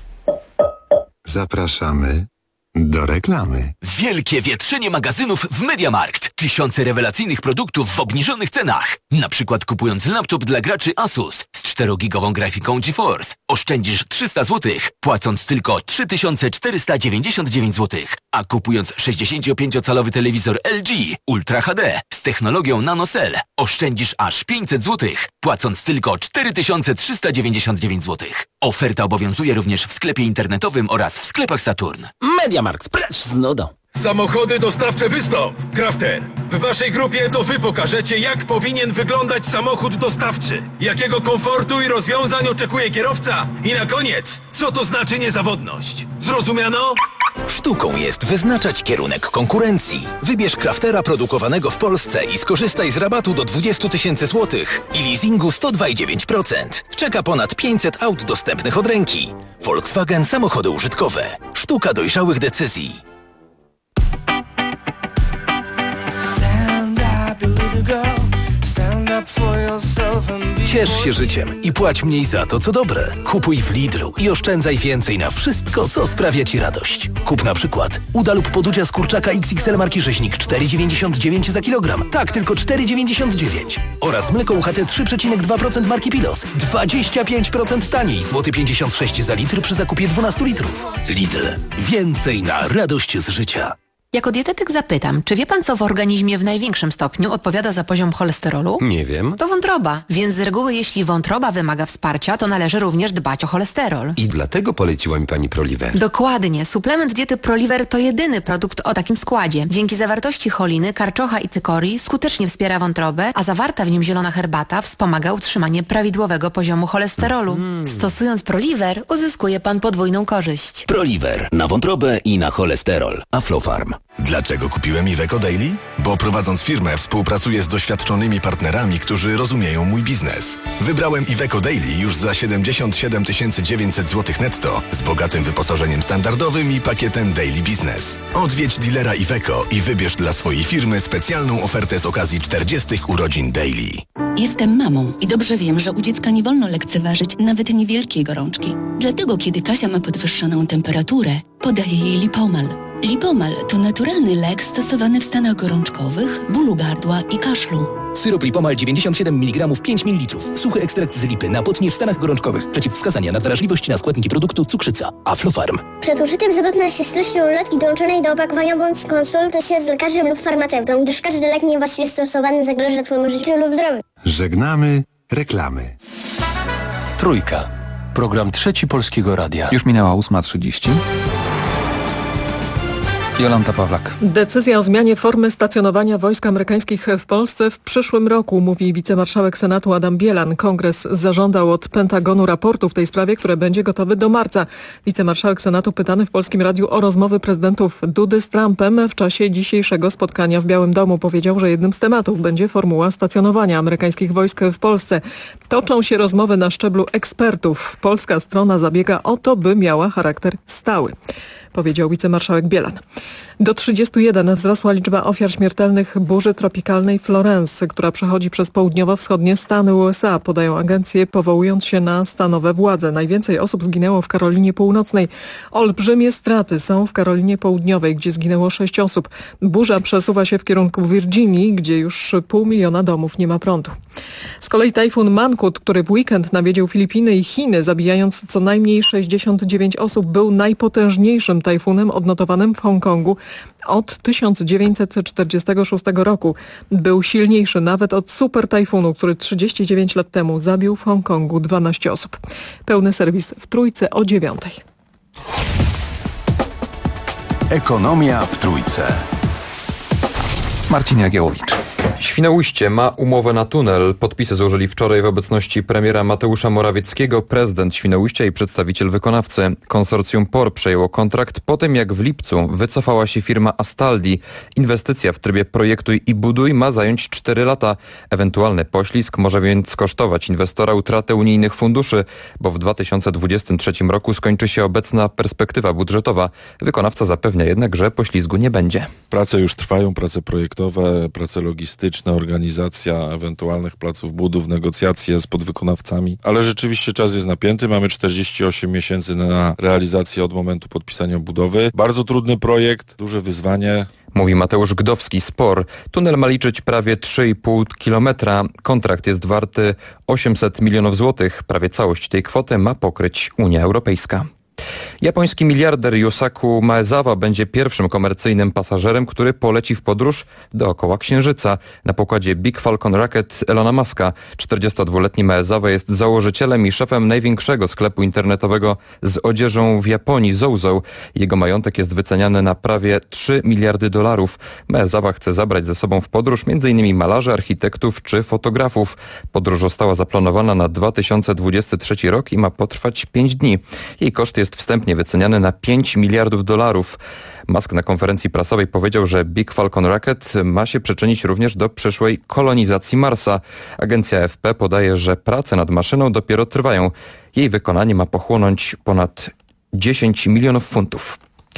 Zapraszamy do reklamy. Wielkie wietrzenie magazynów w MediaMarkt. Tysiące rewelacyjnych produktów w obniżonych cenach. Na przykład kupując laptop dla graczy Asus z 4-gigową grafiką GeForce oszczędzisz 300 zł, płacąc tylko 3499 zł. A kupując 65-calowy telewizor LG Ultra HD z technologią NanoCell oszczędzisz aż 500 zł, płacąc tylko 4399 zł. Oferta obowiązuje również w sklepie internetowym oraz w sklepach Saturn. MediaMarkt, precz z nudą. Samochody dostawcze Wystąp. Crafter, w waszej grupie to wy pokażecie, jak powinien wyglądać samochód dostawczy. Jakiego komfortu i rozwiązań oczekuje kierowca. I na koniec, co to znaczy niezawodność. Zrozumiano? Sztuką jest wyznaczać kierunek konkurencji. Wybierz Craftera produkowanego w Polsce i skorzystaj z rabatu do 20 000 złotych i leasingu 102,9%. Czeka ponad 500 aut dostępnych od ręki. Volkswagen Samochody użytkowe. Sztuka dojrzałych decyzji. Ciesz się życiem i płać mniej za to, co dobre. Kupuj w Lidlu i oszczędzaj więcej na wszystko, co sprawia Ci radość. Kup na przykład uda lub podudzia z kurczaka XXL marki Rzeźnik 4,99 za kilogram. Tak, tylko 4,99. Oraz mleko UHT 3,2% marki Pilos. 25% taniej, złoty 56 za litr przy zakupie 12 litrów. Lidl. Więcej na radość z życia. Jako dietetyk zapytam, czy wie pan, co w organizmie w największym stopniu odpowiada za poziom cholesterolu? Nie wiem. To wątroba. Więc z reguły, jeśli wątroba wymaga wsparcia, to należy również dbać o cholesterol. I dlatego poleciła mi pani Proliver. Dokładnie. Suplement diety Proliver to jedyny produkt o takim składzie. Dzięki zawartości choliny, karczocha i cykorii skutecznie wspiera wątrobę, a zawarta w nim zielona herbata wspomaga utrzymanie prawidłowego poziomu cholesterolu. Stosując Proliver, uzyskuje pan podwójną korzyść. Proliver. Na wątrobę i na cholesterol. Aflofarm. Dlaczego kupiłem Iveco Daily? Bo prowadząc firmę współpracuję z doświadczonymi partnerami, którzy rozumieją mój biznes. Wybrałem Iveco Daily już za 77 900 zł netto z bogatym wyposażeniem standardowym i pakietem Daily Business. Odwiedź dealera Iveco i wybierz dla swojej firmy specjalną ofertę z okazji 40 urodzin Daily. Jestem mamą i dobrze wiem, że u dziecka nie wolno lekceważyć nawet niewielkiej gorączki. Dlatego, kiedy Kasia ma podwyższoną temperaturę, podaję jej Lipomal. Lipomal to naturalny lek stosowany w stanach gorączkowych, bólu gardła i kaszlu. Syrop Lipomal 97 mg 5 ml. Suchy ekstrakt z lipy na potnie w stanach gorączkowych. Przeciwwskazania na wrażliwość na składniki produktu cukrzyca. Aflofarm. Przed użyciem zapewne się treścią ulotki dołączonej do opakowania bądź skonsultuj się z lekarzem lub farmaceutą, gdyż każdy lek niewłaściwie stosowany zagraża Twojemu życiu lub zdrowiu. Żegnamy reklamy. Trójka. Program Trzeci Polskiego Radia. Już minęła 8:30. Jolanta Pawlak. Decyzja o zmianie formy stacjonowania wojsk amerykańskich w Polsce w przyszłym roku, mówi wicemarszałek Senatu Adam Bielan. Kongres zażądał od Pentagonu raportu w tej sprawie, które będzie gotowy do marca. Wicemarszałek Senatu pytany w Polskim Radiu o rozmowy prezydentów Dudy z Trumpem w czasie dzisiejszego spotkania w Białym Domu powiedział, że jednym z tematów będzie formuła stacjonowania amerykańskich wojsk w Polsce. Toczą się rozmowy na szczeblu ekspertów. Polska strona zabiega o to, by miała charakter stały, powiedział wicemarszałek Bielan. Do 31 wzrosła liczba ofiar śmiertelnych burzy tropikalnej Florence, która przechodzi przez południowo-wschodnie Stany USA, podają agencje, powołując się na stanowe władze. Najwięcej osób zginęło w Karolinie Północnej. Olbrzymie straty są w Karolinie Południowej, gdzie zginęło 6 osób. Burza przesuwa się w kierunku Virginii, gdzie już 500 000 domów nie ma prądu. Z kolei tajfun Mangkhut, który w weekend nawiedził Filipiny i Chiny, zabijając co najmniej 69 osób, był najpotężniejszym tajfunem odnotowanym w Hongkongu od 1946 roku. Był silniejszy nawet od super tajfunu, który 39 lat temu zabił w Hongkongu 12 osób. Pełny serwis w Trójce o 9:00. Ekonomia w Trójce. Marcin Jagiełowicz. Świnoujście ma umowę na tunel. Podpisy złożyli wczoraj w obecności premiera Mateusza Morawieckiego, prezydent Świnoujścia i przedstawiciel wykonawcy. Konsorcjum POR przejęło kontrakt po tym, jak w lipcu wycofała się firma Astaldi. Inwestycja w trybie projektuj i buduj ma zająć 4 lata. Ewentualny poślizg może więc kosztować inwestora utratę unijnych funduszy, bo w 2023 roku skończy się obecna perspektywa budżetowa. Wykonawca zapewnia jednak, że poślizgu nie będzie. Prace już trwają, prace projektowe, prace logistyczne, organizacja ewentualnych placów budów, negocjacje z podwykonawcami, ale rzeczywiście czas jest napięty. Mamy 48 miesięcy na realizację od momentu podpisania budowy. Bardzo trudny projekt, duże wyzwanie. Mówi Mateusz Gdowski z POR. Tunel ma liczyć prawie 3,5 kilometra. Kontrakt jest warty 800 milionów złotych. Prawie całość tej kwoty ma pokryć Unia Europejska. Japoński miliarder Yusaku Maezawa będzie pierwszym komercyjnym pasażerem, który poleci w podróż dookoła Księżyca. Na pokładzie Big Falcon Rocket Elona Muska 42-letni Maezawa jest założycielem i szefem największego sklepu internetowego z odzieżą w Japonii, Zouzou. Jego majątek jest wyceniany na prawie 3 miliardy dolarów. Maezawa chce zabrać ze sobą w podróż m.in. malarzy, architektów czy fotografów. Podróż została zaplanowana na 2023 rok i ma potrwać 5 dni. Jej koszt jest wstępnie wyceniany na 5 miliardów dolarów. Musk na konferencji prasowej powiedział, że Big Falcon Rocket ma się przyczynić również do przyszłej kolonizacji Marsa. Agencja AFP podaje, że prace nad maszyną dopiero trwają. Jej wykonanie ma pochłonąć ponad 10 milionów funtów.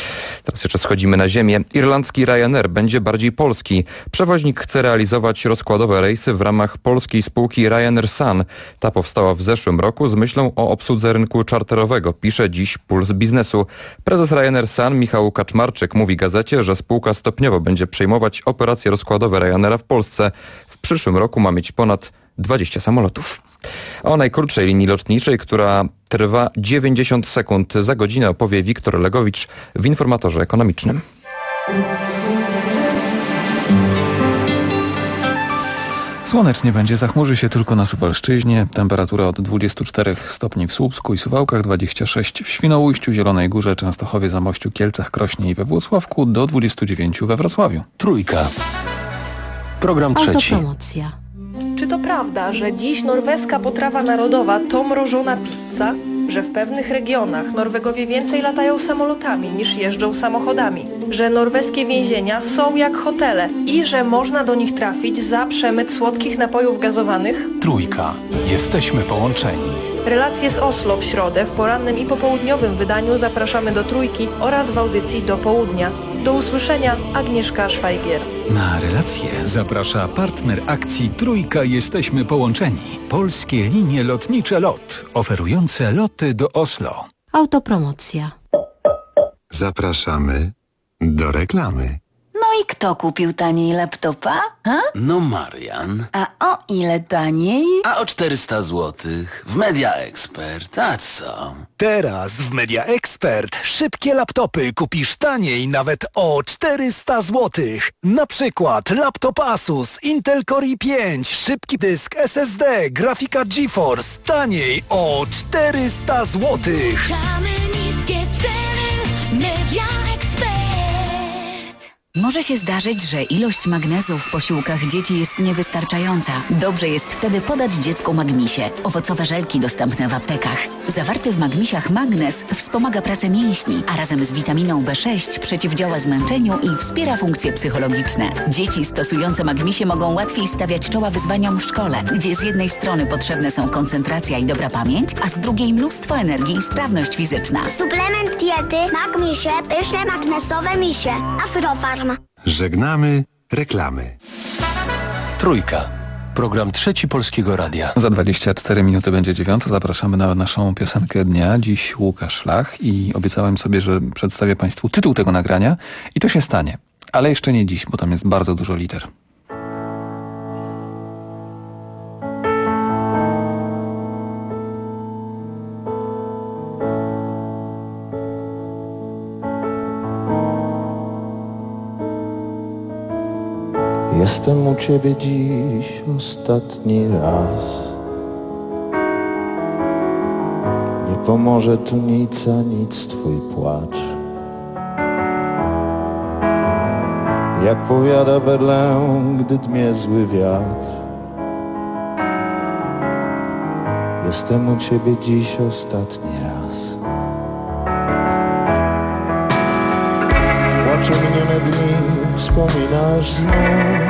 Teraz jeszcze schodzimy na ziemię. Irlandzki Ryanair będzie bardziej polski. Przewoźnik chce realizować rozkładowe rejsy w ramach polskiej spółki Ryanair Sun. Ta powstała w zeszłym roku z myślą o obsłudze rynku czarterowego, pisze dziś Puls Biznesu. Prezes Ryanair Sun Michał Kaczmarczyk mówi gazecie, że spółka stopniowo będzie przejmować operacje rozkładowe Ryanaira w Polsce. W przyszłym roku ma mieć ponad 20 samolotów. O najkrótszej linii lotniczej, która trwa 90 sekund za godzinę, opowie Wiktor Legowicz w Informatorze Ekonomicznym. Słonecznie będzie, zachmurzy się tylko na Suwalszczyźnie. Temperatura od 24 stopni w Słupsku i Suwałkach, 26 w Świnoujściu, Zielonej Górze, Częstochowie, Zamościu, Kielcach, Krośnie i we Włocławku, do 29 we Wrocławiu. Trójka. Program trzeci. Autopromocja. Czy to prawda, że dziś norweska potrawa narodowa to mrożona pizza? Że w pewnych regionach Norwegowie więcej latają samolotami niż jeżdżą samochodami? Że norweskie więzienia są jak hotele i że można do nich trafić za przemyt słodkich napojów gazowanych? Trójka. Jesteśmy połączeni. Relacje z Oslo w środę w porannym i popołudniowym wydaniu zapraszamy do Trójki oraz w audycji do południa. Do usłyszenia, Agnieszka Szwajgier. Na relacje zaprasza partner akcji Trójka Jesteśmy Połączeni. Polskie linie lotnicze LOT, oferujące loty do Oslo. Autopromocja. Zapraszamy do reklamy. No i kto kupił taniej laptopa? Ha? No Marian. A o ile taniej? A o 400 złotych w Media Expert. A co? Teraz w Media Expert szybkie laptopy kupisz taniej nawet o 400 zł. Na przykład laptop Asus Intel Core i5, szybki dysk SSD, grafika GeForce taniej o 400 zł. Niskie ceny, Media Expert. Może się zdarzyć, że ilość magnezu w posiłkach dzieci jest niewystarczająca. Dobrze jest wtedy podać dziecku Magmisie. Owocowe żelki dostępne w aptekach. Zawarty w Magmisiach magnez wspomaga pracę mięśni, a razem z witaminą B6 przeciwdziała zmęczeniu i wspiera funkcje psychologiczne. Dzieci stosujące Magmisie mogą łatwiej stawiać czoła wyzwaniom w szkole, gdzie z jednej strony potrzebne są koncentracja i dobra pamięć, a z drugiej mnóstwo energii i sprawność fizyczna. Suplement diety Magmisie, pyszne magnesowe misie. Afrofarm. Żegnamy reklamy. Trójka. Program trzeci Polskiego Radia. Za 24 minuty będzie 9. Zapraszamy na naszą piosenkę dnia. Dziś Łukasz Szlach i obiecałem sobie, że przedstawię Państwu tytuł tego nagrania i to się stanie. Ale jeszcze nie dziś, bo tam jest bardzo dużo liter. Jestem u ciebie dziś ostatni raz. Nie pomoże tu nic, a nic twój płacz. Jak powiada Berlę, gdy dmie zły wiatr. Jestem u ciebie dziś ostatni raz. W płaczu minione dni wspominasz znów.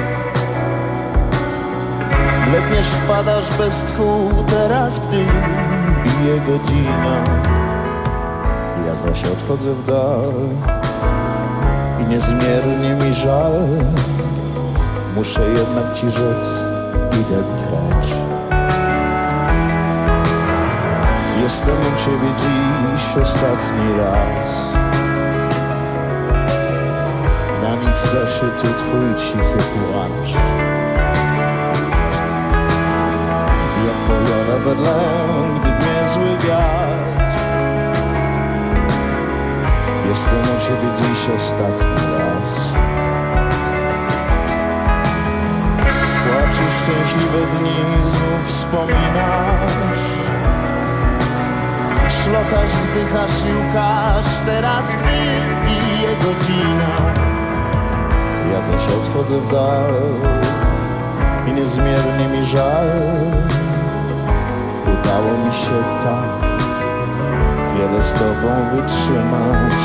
Bledniesz, wpadasz bez tchu teraz, gdy bije godzina. Ja zaś odchodzę w dal i niezmiernie mi żal. Muszę jednak ci rzec, idę precz. Jestem u ciebie dziś ostatni raz. Na nic da się tu twój cichy płacz. Jak powiada Berlin, gdy dmie zły wiatr. Jestem u ciebie dziś ostatni raz. W płaczu szczęśliwe dni znów wspominasz. Szlochasz, wzdychasz i łkasz teraz, gdy bije godzina. Ja zaś odchodzę w dal i niezmiernie mi żal. Udało mi się tak wiele z tobą wytrzymać.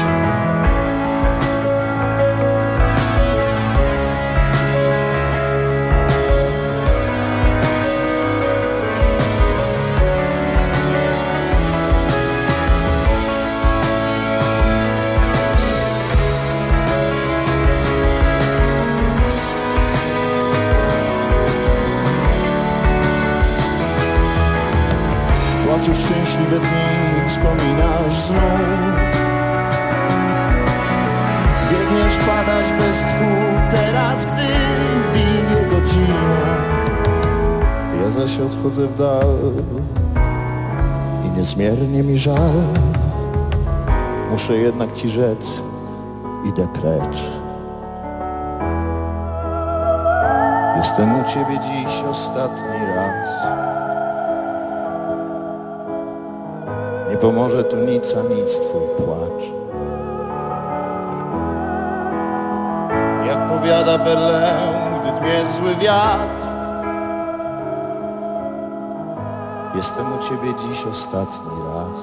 życiu szczęśliwe dni wspominasz znów. Biegniesz, padasz bez tchu, teraz gdy bije godzina. Ja zaś odchodzę w dal i niezmiernie mi żal. Muszę jednak ci rzec, idę precz. Jestem u ciebie dziś ostatni raz. Nie pomoże tu nic, a nic twój płacz. Jak powiada Verlaine, gdy dmie zły wiatr. Jestem u ciebie dziś ostatni raz.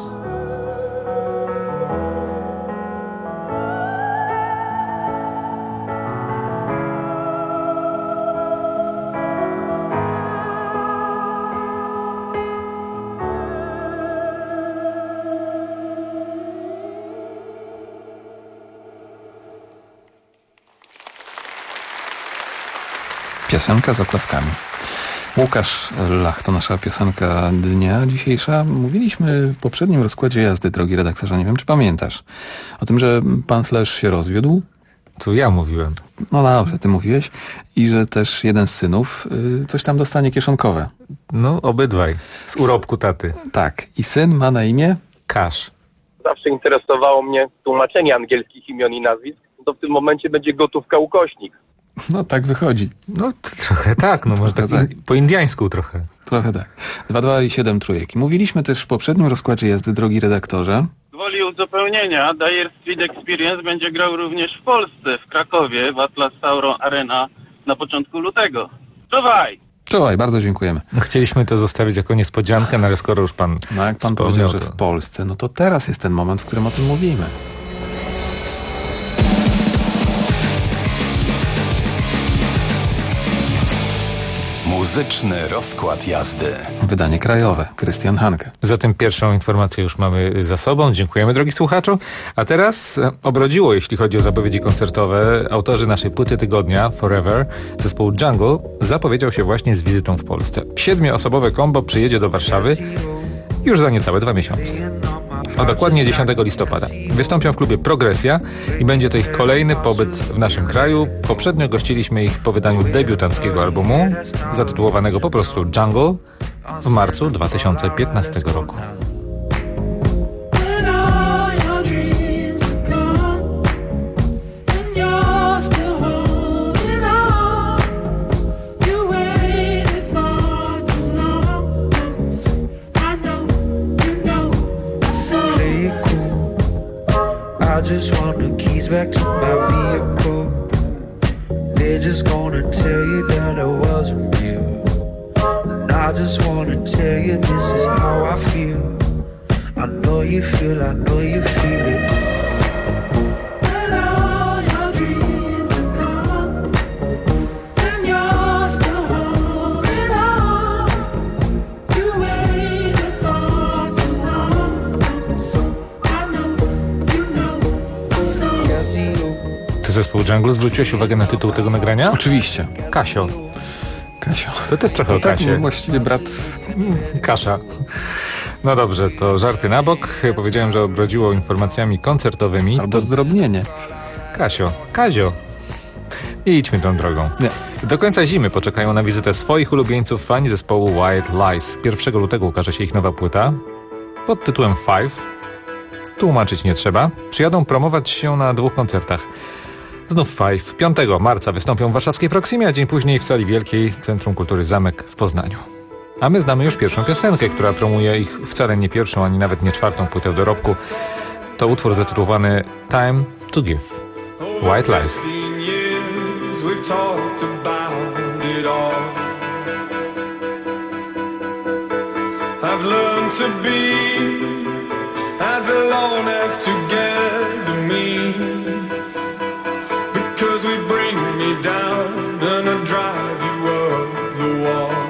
Piosenka z oklaskami. Łukasz Lach to nasza piosenka dnia dzisiejsza. Mówiliśmy w poprzednim rozkładzie jazdy, drogi redaktorze, nie wiem czy pamiętasz, o tym, że pan Slesz się rozwiódł. To ja mówiłem. No dobrze, ty mówiłeś. I że też jeden z synów coś tam dostanie kieszonkowe. No obydwaj, z urobku taty. Tak, i syn ma na imię? Kasz. Zawsze interesowało mnie tłumaczenie angielskich imion i nazwisk, to w tym momencie będzie gotówka ukośnik. No tak wychodzi. No trochę tak, no może tak po indiańsku trochę. Trochę tak. 2 i 7 trójek. Mówiliśmy też w poprzednim rozkładzie jazdy, drogi redaktorze. Z woli uzupełnienia, Dire Street Experience będzie grał również w Polsce, w Krakowie, w Atlas Sauron Arena na początku lutego. Czuwaj! Czuwaj, bardzo dziękujemy. Chcieliśmy to zostawić jako niespodziankę, no ale skoro już pan No jak pan powiedział, że w Polsce, no to teraz jest ten moment, w którym o tym mówimy. Muzyczny rozkład jazdy. Wydanie krajowe. Krystian Hanke. Zatem pierwszą informację już mamy za sobą. Dziękujemy, drogi słuchaczu. A teraz obrodziło, jeśli chodzi o zapowiedzi koncertowe. Autorzy naszej płyty tygodnia, Forever, zespół Jungle, zapowiedział się właśnie z wizytą w Polsce. 7-osobowe kombo przyjedzie do Warszawy już za niecałe 2 miesiące. A dokładnie 10 listopada. Wystąpią w klubie Progresja i będzie to ich kolejny pobyt w naszym kraju. Poprzednio gościliśmy ich po wydaniu debiutanckiego albumu, zatytułowanego po prostu Jungle, w marcu 2015 roku. I just want the keys back to my vehicle. They're just gonna tell you that it wasn't you. And I just wanna tell you this is how I feel. I know you feel, I know you feel it. When all your dreams are gone, and you're still holding on, you waited for so long. So I know. Czy zespół Jungle? Zwróciłeś uwagę na tytuł tego nagrania? Oczywiście. Kasio. Kasio. To też trochę o tak, Kasie. Właściwie brat Kasza. No dobrze, to żarty na bok. Powiedziałem, że obrodziło informacjami koncertowymi. Albo zdrobnienie. Kasio. Kazio. I idźmy tą drogą. Nie. Do końca zimy poczekają na wizytę swoich ulubieńców fani zespołu White Lies. 1 lutego ukaże się ich nowa płyta pod tytułem Five. Tłumaczyć nie trzeba. Przyjadą promować się na 2 koncertach. Znów Five. 5 marca wystąpią w warszawskiej Proximie, a dzień później w Sali Wielkiej Centrum Kultury Zamek w Poznaniu. A my znamy już pierwszą piosenkę, która promuje ich wcale nie pierwszą, ani nawet nie 4. płytę w dorobku. To utwór zatytułowany Time to Give. White Lies. I've learned to be as alone as together means, because we bring me down and I drive you up the wall.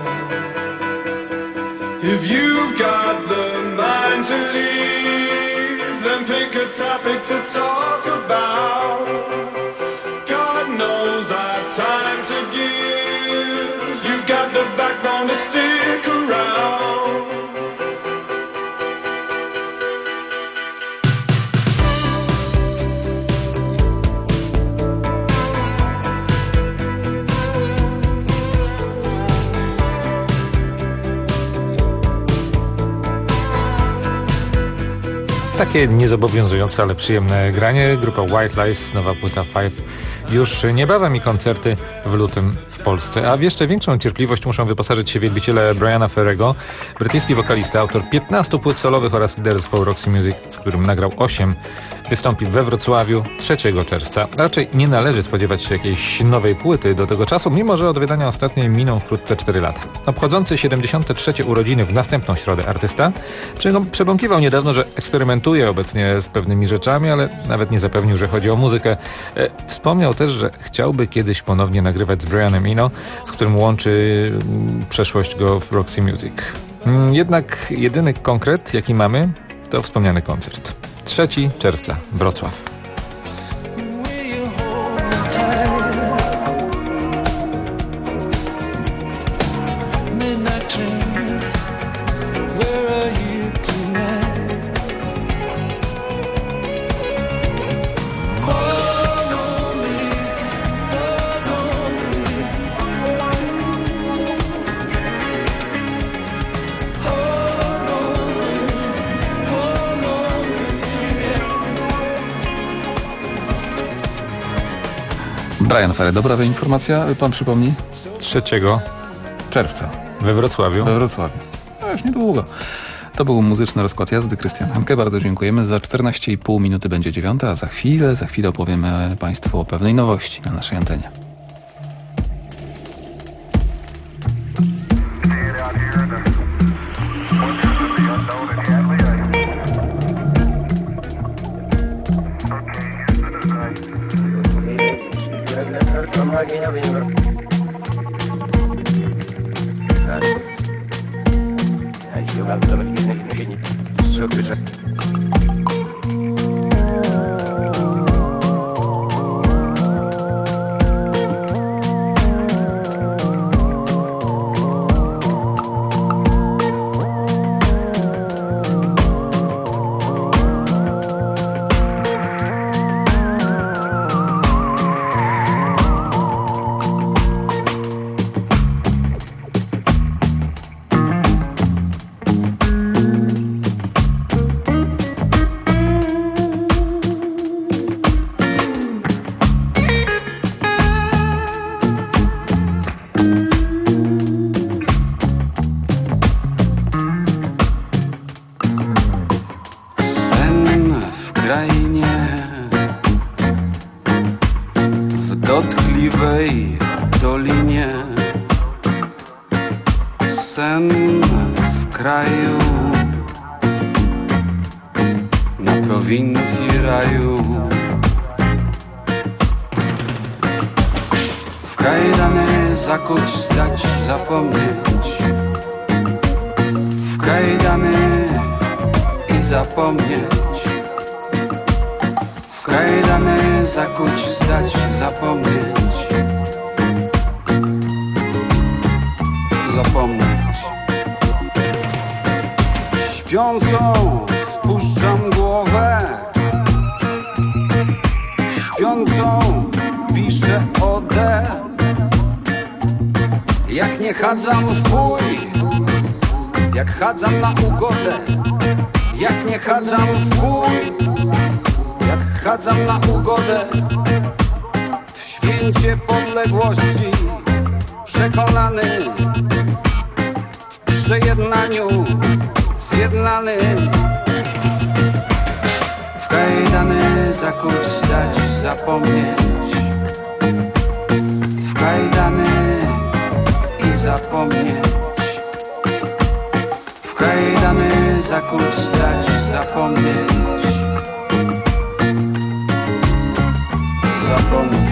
If you've got the mind to leave, then pick a topic to talk about. God knows I've time to give. You've got the backbone to stick around. Takie niezobowiązujące, ale przyjemne granie. Grupa White Lies, nowa płyta Five. Już niebawem i koncerty w lutym w Polsce. A w jeszcze większą cierpliwość muszą wyposażyć się wielbiciele Briana Ferrego, brytyjski wokalista, autor 15 płyt solowych oraz lider zespołu Roxy Music, z którym nagrał 8. Wystąpi we Wrocławiu 3 czerwca. Raczej nie należy spodziewać się jakiejś nowej płyty do tego czasu, mimo że od wydania ostatniej miną wkrótce 4 lata. Obchodzący 73. urodziny w następną środę artysta przebąkiwał niedawno, że eksperymentuje obecnie z pewnymi rzeczami, ale nawet nie zapewnił, że chodzi o muzykę. Wspomniał też, że chciałby kiedyś ponownie nagrywać z Brianem Eno, z którym łączy przeszłość go w Roxy Music. Jednak jedyny konkret, jaki mamy, to wspomniany koncert. 3 czerwca, Wrocław. Brian Ferry, dobra informacja, pan przypomni? 3 czerwca. We Wrocławiu. We Wrocławiu. No już niedługo. To był muzyczny rozkład jazdy. Krystian Hanke, bardzo dziękujemy. Za 14,5 minuty będzie 9, a za chwilę opowiemy Państwu o pewnej nowości na naszej antenie. Śpiącą spuszczam głowę, śpiącą piszę odę. Jak nie chadzam w bój, jak chadzam na ugodę. Jak nie chadzam w bój, jak chadzam na ugodę. W święcie podległości przekonany, w przejednaniu zjednany. W kajdany zakuć, zdać, zapomnieć. W kajdany i zapomnieć. W kajdany zakuć, zdać, zapomnieć. Zapomnieć.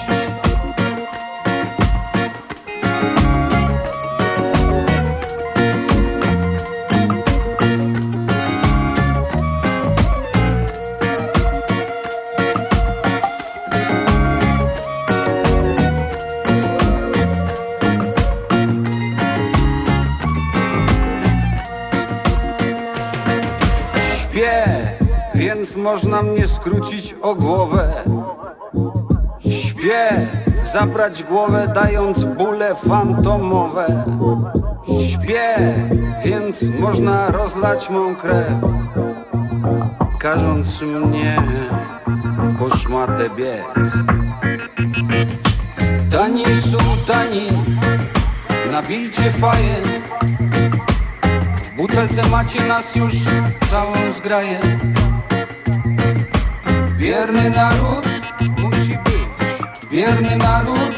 Więc można mnie skrócić o głowę. Śpię, zabrać głowę, dając bóle fantomowe. Śpię, więc można rozlać mą krew. każąc mnie po szmatę biec. Tani sułtani, nabijcie faję, w butelce macie nas już całą zgraję. Wierny naród musi być, wierny naród,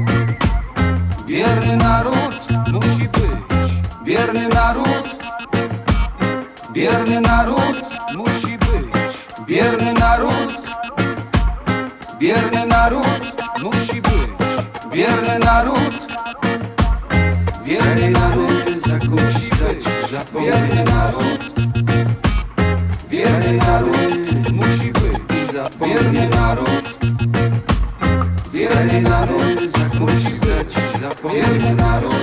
wierny naród musi być, wierny naród, wierny naród musi być, wierny naród, wierny naród musi być, wierny naród, wierny naród zakuścić, wierny naród, wierny naród musi być. Wierny naród, wierny naród musi być, wierny naród,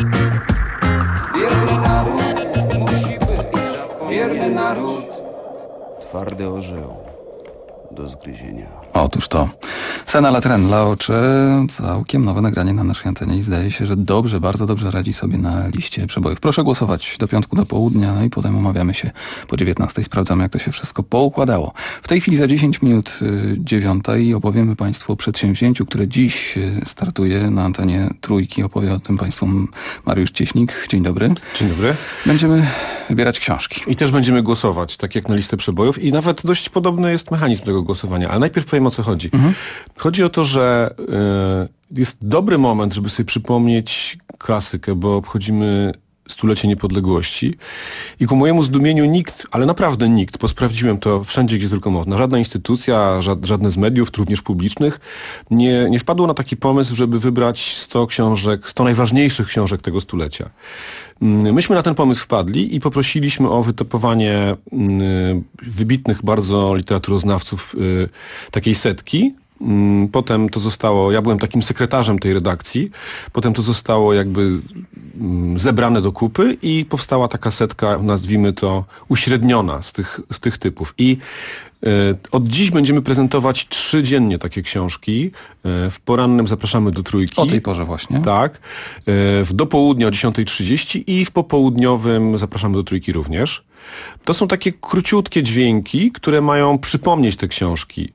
wierny naród musi być, wierny naród. Twardy orzeł do zgryzienia. Otóż to. Sena Latren dla oczy, całkiem nowe nagranie na naszej antenie i zdaje się, że dobrze, bardzo dobrze radzi sobie na liście przebojów. Proszę głosować do piątku do południa, no i potem umawiamy się po 19:00. Sprawdzamy, jak to się wszystko poukładało. W tej chwili za 10 minut 9:00 opowiemy Państwu o przedsięwzięciu, które dziś startuje na antenie Trójki. Opowie o tym Państwu Mariusz Cieśnik. Dzień dobry. Dzień dobry. Będziemy wybierać książki. I też będziemy głosować, tak jak na listę przebojów i nawet dość podobny jest mechanizm tego głosowania. Ale najpierw powiem, o co chodzi. Chodzi o to, że jest dobry moment, żeby sobie przypomnieć klasykę, bo obchodzimy stulecie niepodległości i ku mojemu zdumieniu nikt, ale naprawdę nikt, bo sprawdziłem to wszędzie, gdzie tylko można, żadna instytucja, żadne z mediów, również publicznych, nie wpadło na taki pomysł, żeby wybrać 100 książek, 100 najważniejszych książek tego stulecia. Myśmy na ten pomysł wpadli i poprosiliśmy o wytypowanie wybitnych bardzo literaturoznawców takiej setki. Potem to zostało, ja byłem takim sekretarzem tej redakcji, potem to zostało jakby zebrane do kupy i powstała taka setka, nazwijmy to uśredniona z tych typów. I od dziś będziemy prezentować 3 dziennie takie książki. W porannym zapraszamy do Trójki. O tej porze właśnie. Tak. Do południa o 10:30 i w popołudniowym zapraszamy do Trójki również. To są takie króciutkie dźwięki, które mają przypomnieć te książki.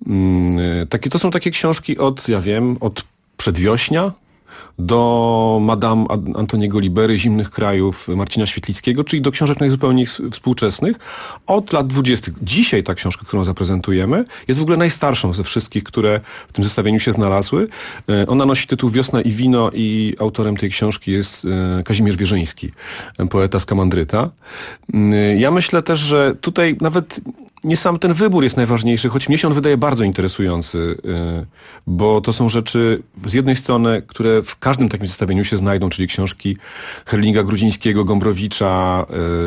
To są takie książki od przedwiośnia do Madame Antoniego Libery, Zimnych krajów Marcina Świetlickiego, czyli do książek najzupełniej współczesnych od lat 20. Dzisiaj ta książka, którą zaprezentujemy, jest w ogóle najstarszą ze wszystkich, które w tym zestawieniu się znalazły. Ona nosi tytuł Wiosna i wino i autorem tej książki jest Kazimierz Wierzyński, poeta z Kamandryta. Ja myślę też, że tutaj nawet nie sam ten wybór jest najważniejszy, choć mnie się on wydaje bardzo interesujący, bo to są rzeczy z jednej strony, które w każdym takim zestawieniu się znajdą, czyli książki Herlinga Grudzińskiego, Gombrowicza,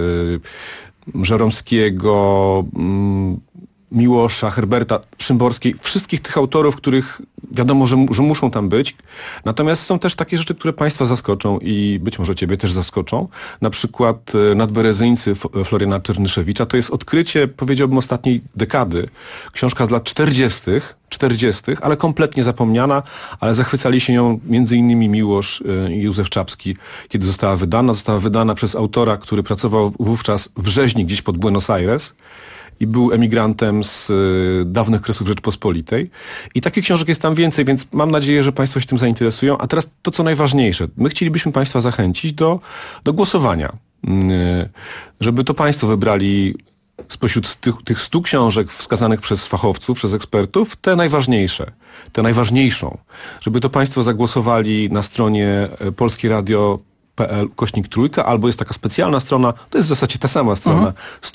Żeromskiego, Miłosza, Herberta Szymborskiej, wszystkich tych autorów, których wiadomo, że muszą tam być. Natomiast są też takie rzeczy, które Państwa zaskoczą i być może Ciebie też zaskoczą. Na przykład Nadberezyńcy Floriana Czernyszewicza. To jest odkrycie, powiedziałbym, ostatniej dekady. Książka z lat 40., ale kompletnie zapomniana, ale zachwycali się nią między innymi Miłosz i Józef Czapski, kiedy została wydana. Została wydana przez autora, który pracował wówczas w rzeźni gdzieś pod Buenos Aires i był emigrantem z dawnych kresów Rzeczpospolitej. I takich książek jest tam więcej, więc mam nadzieję, że Państwo się tym zainteresują. A teraz to, co najważniejsze. My chcielibyśmy Państwa zachęcić do głosowania. Żeby to Państwo wybrali spośród tych 100 książek wskazanych przez fachowców, przez ekspertów, te najważniejsze, tę najważniejszą. Żeby to Państwo zagłosowali na stronie polskieradio.pl/trójka, albo jest taka specjalna strona, to jest w zasadzie ta sama strona,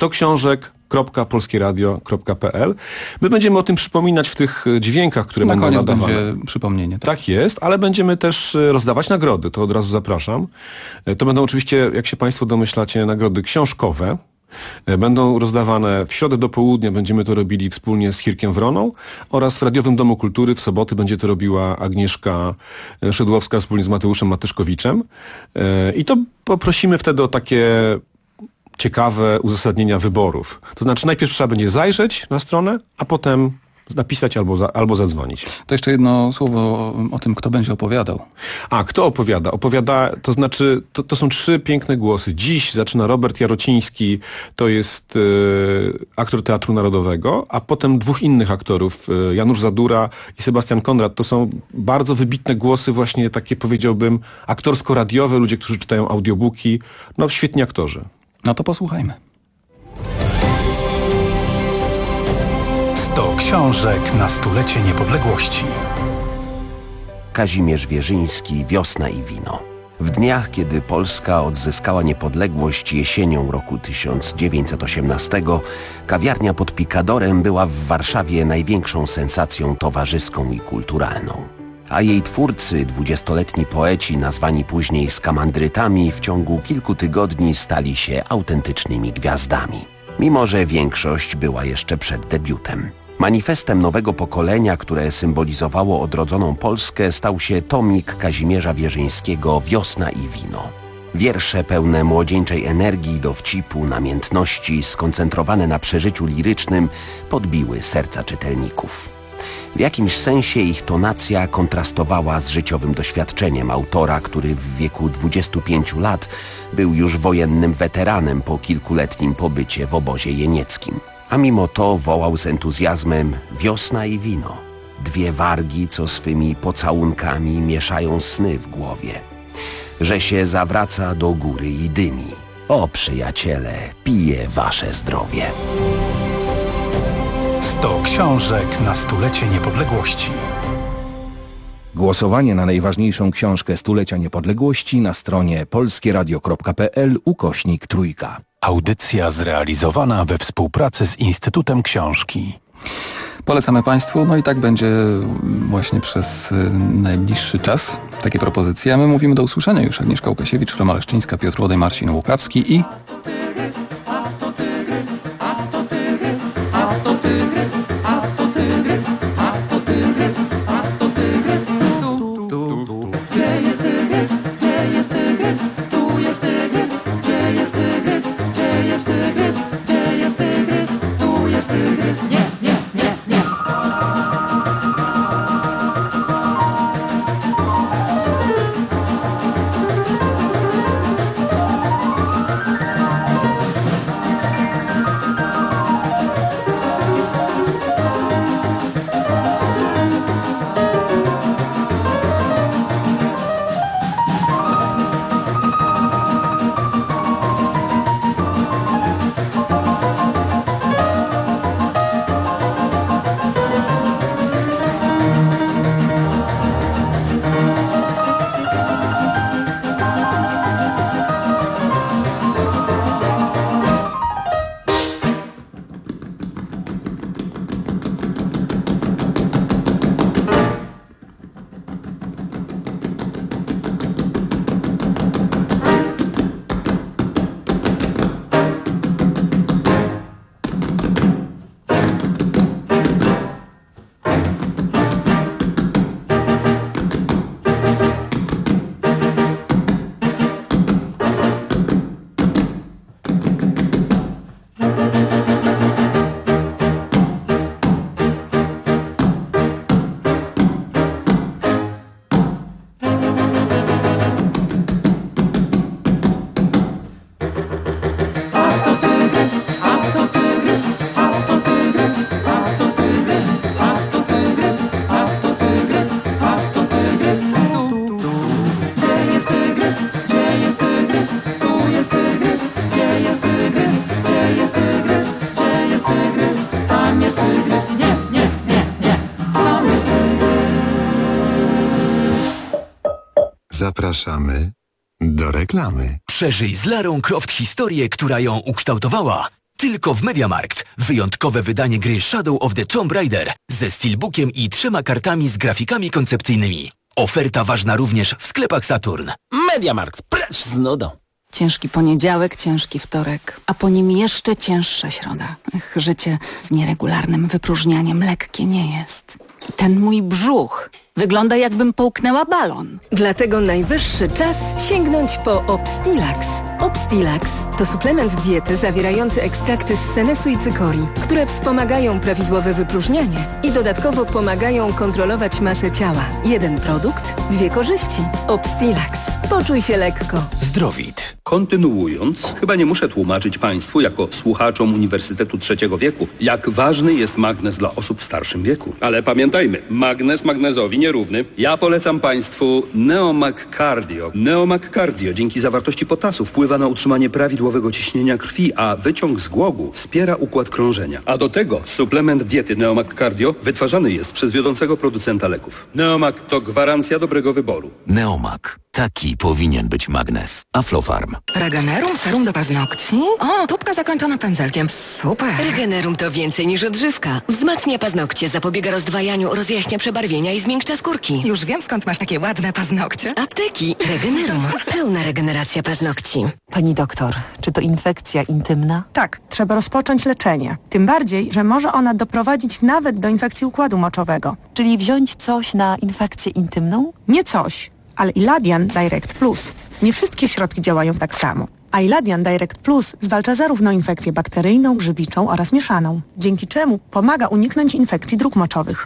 100książek.polskieradio.pl. My będziemy o tym przypominać w tych dźwiękach, które będą nadawane. Będzie przypomnienie. Tak jest, ale będziemy też rozdawać nagrody, to od razu zapraszam. To będą oczywiście, jak się Państwo domyślacie, nagrody książkowe. Będą rozdawane w środę do południa, będziemy to robili wspólnie z Hirkiem Wroną oraz w Radiowym Domu Kultury w sobotę będzie to robiła Agnieszka Szydłowska wspólnie z Mateuszem Matyszkowiczem. I to poprosimy wtedy o takie ciekawe uzasadnienia wyborów. To znaczy najpierw trzeba będzie zajrzeć na stronę, a potem napisać albo zadzwonić. To jeszcze jedno słowo o tym, kto będzie opowiadał. A, kto opowiada? To znaczy, to są 3 piękne głosy. Dziś zaczyna Robert Jarociński, to jest aktor Teatru Narodowego, a potem 2 innych aktorów, Janusz Zadura i Sebastian Konrad. To są bardzo wybitne głosy, właśnie takie, powiedziałbym, aktorsko-radiowe, ludzie, którzy czytają audiobooki. No, świetni aktorzy. No to posłuchajmy. 100 książek na stulecie niepodległości. Kazimierz Wierzyński, Wiosna i wino. W dniach, kiedy Polska odzyskała niepodległość jesienią roku 1918, kawiarnia pod Pikadorem była w Warszawie największą sensacją towarzyską i kulturalną. A jej twórcy, 20-letni poeci nazwani później skamandrytami, w ciągu kilku tygodni stali się autentycznymi gwiazdami. Mimo że większość była jeszcze przed debiutem. Manifestem nowego pokolenia, które symbolizowało odrodzoną Polskę, stał się tomik Kazimierza Wierzyńskiego Wiosna i wino. Wiersze pełne młodzieńczej energii, dowcipu, namiętności, skoncentrowane na przeżyciu lirycznym, podbiły serca czytelników. W jakimś sensie ich tonacja kontrastowała z życiowym doświadczeniem autora, który w wieku 25 lat był już wojennym weteranem po kilkuletnim pobycie w obozie jenieckim. A mimo to wołał z entuzjazmem: wiosna i wino. 2 wargi, co swymi pocałunkami mieszają sny w głowie. Że się zawraca do góry i dymi. O przyjaciele, pije wasze zdrowie. 100 książek na stulecie niepodległości. Głosowanie na najważniejszą książkę stulecia niepodległości na stronie polskieradio.pl/3. Audycja zrealizowana we współpracy z Instytutem Książki. Polecamy Państwu, no i tak będzie właśnie przez najbliższy czas. Takie propozycje. A my mówimy do usłyszenia już. Agnieszka Łukasiewicz, Roma Leszczyńska, Piotr Łodej, Marcin Łukawski i... Zapraszamy do reklamy. Przeżyj z Larą Croft historię, która ją ukształtowała. Tylko w MediaMarkt. Wyjątkowe wydanie gry Shadow of the Tomb Raider ze steelbookiem i 3 kartami z grafikami koncepcyjnymi. Oferta ważna również w sklepach Saturn. MediaMarkt, precz z nudą. Ciężki poniedziałek, ciężki wtorek, a po nim jeszcze cięższa środa. Życie z nieregularnym wypróżnianiem lekkie nie jest. Ten mój brzuch wygląda, jakbym połknęła balon. Dlatego najwyższy czas sięgnąć po Obstilax. Obstilax to suplement diety zawierający ekstrakty z senesu i cykorii, które wspomagają prawidłowe wypróżnianie i dodatkowo pomagają kontrolować masę ciała. Jeden produkt, 2 korzyści. Obstilax. Poczuj się lekko. Zdrowit. Kontynuując, chyba nie muszę tłumaczyć Państwu, jako słuchaczom Uniwersytetu III wieku, jak ważny jest magnez dla osób w starszym wieku. Ale pamiętajmy, magnez magnezowi nierówny. Ja polecam Państwu Neomag Cardio. Neomag Cardio dzięki zawartości potasu wpływa na utrzymanie prawidłowego ciśnienia krwi, a wyciąg z głogu wspiera układ krążenia. A do tego suplement diety Neomag Cardio wytwarzany jest przez wiodącego producenta leków. Neomag to gwarancja dobrego wyboru. Neomag. Taki powinien być magnez. Aflofarm. Regenerum serum do paznokci? O, tubka zakończona pędzelkiem. Super. Regenerum to więcej niż odżywka. Wzmacnia paznokcie, zapobiega rozdwajaniu, rozjaśnia przebarwienia i zmiękcza skórki. Już wiem, skąd masz takie ładne paznokcie. Apteki. Regenerum. Pełna regeneracja paznokci. Pani doktor, czy to infekcja intymna? Tak, trzeba rozpocząć leczenie. Tym bardziej, że może ona doprowadzić nawet do infekcji układu moczowego. Czyli wziąć coś na infekcję intymną? Nie coś, ale Iladian Direct Plus. Nie wszystkie środki działają tak samo. A Iladian Direct Plus zwalcza zarówno infekcję bakteryjną, grzybiczą oraz mieszaną, dzięki czemu pomaga uniknąć infekcji dróg moczowych.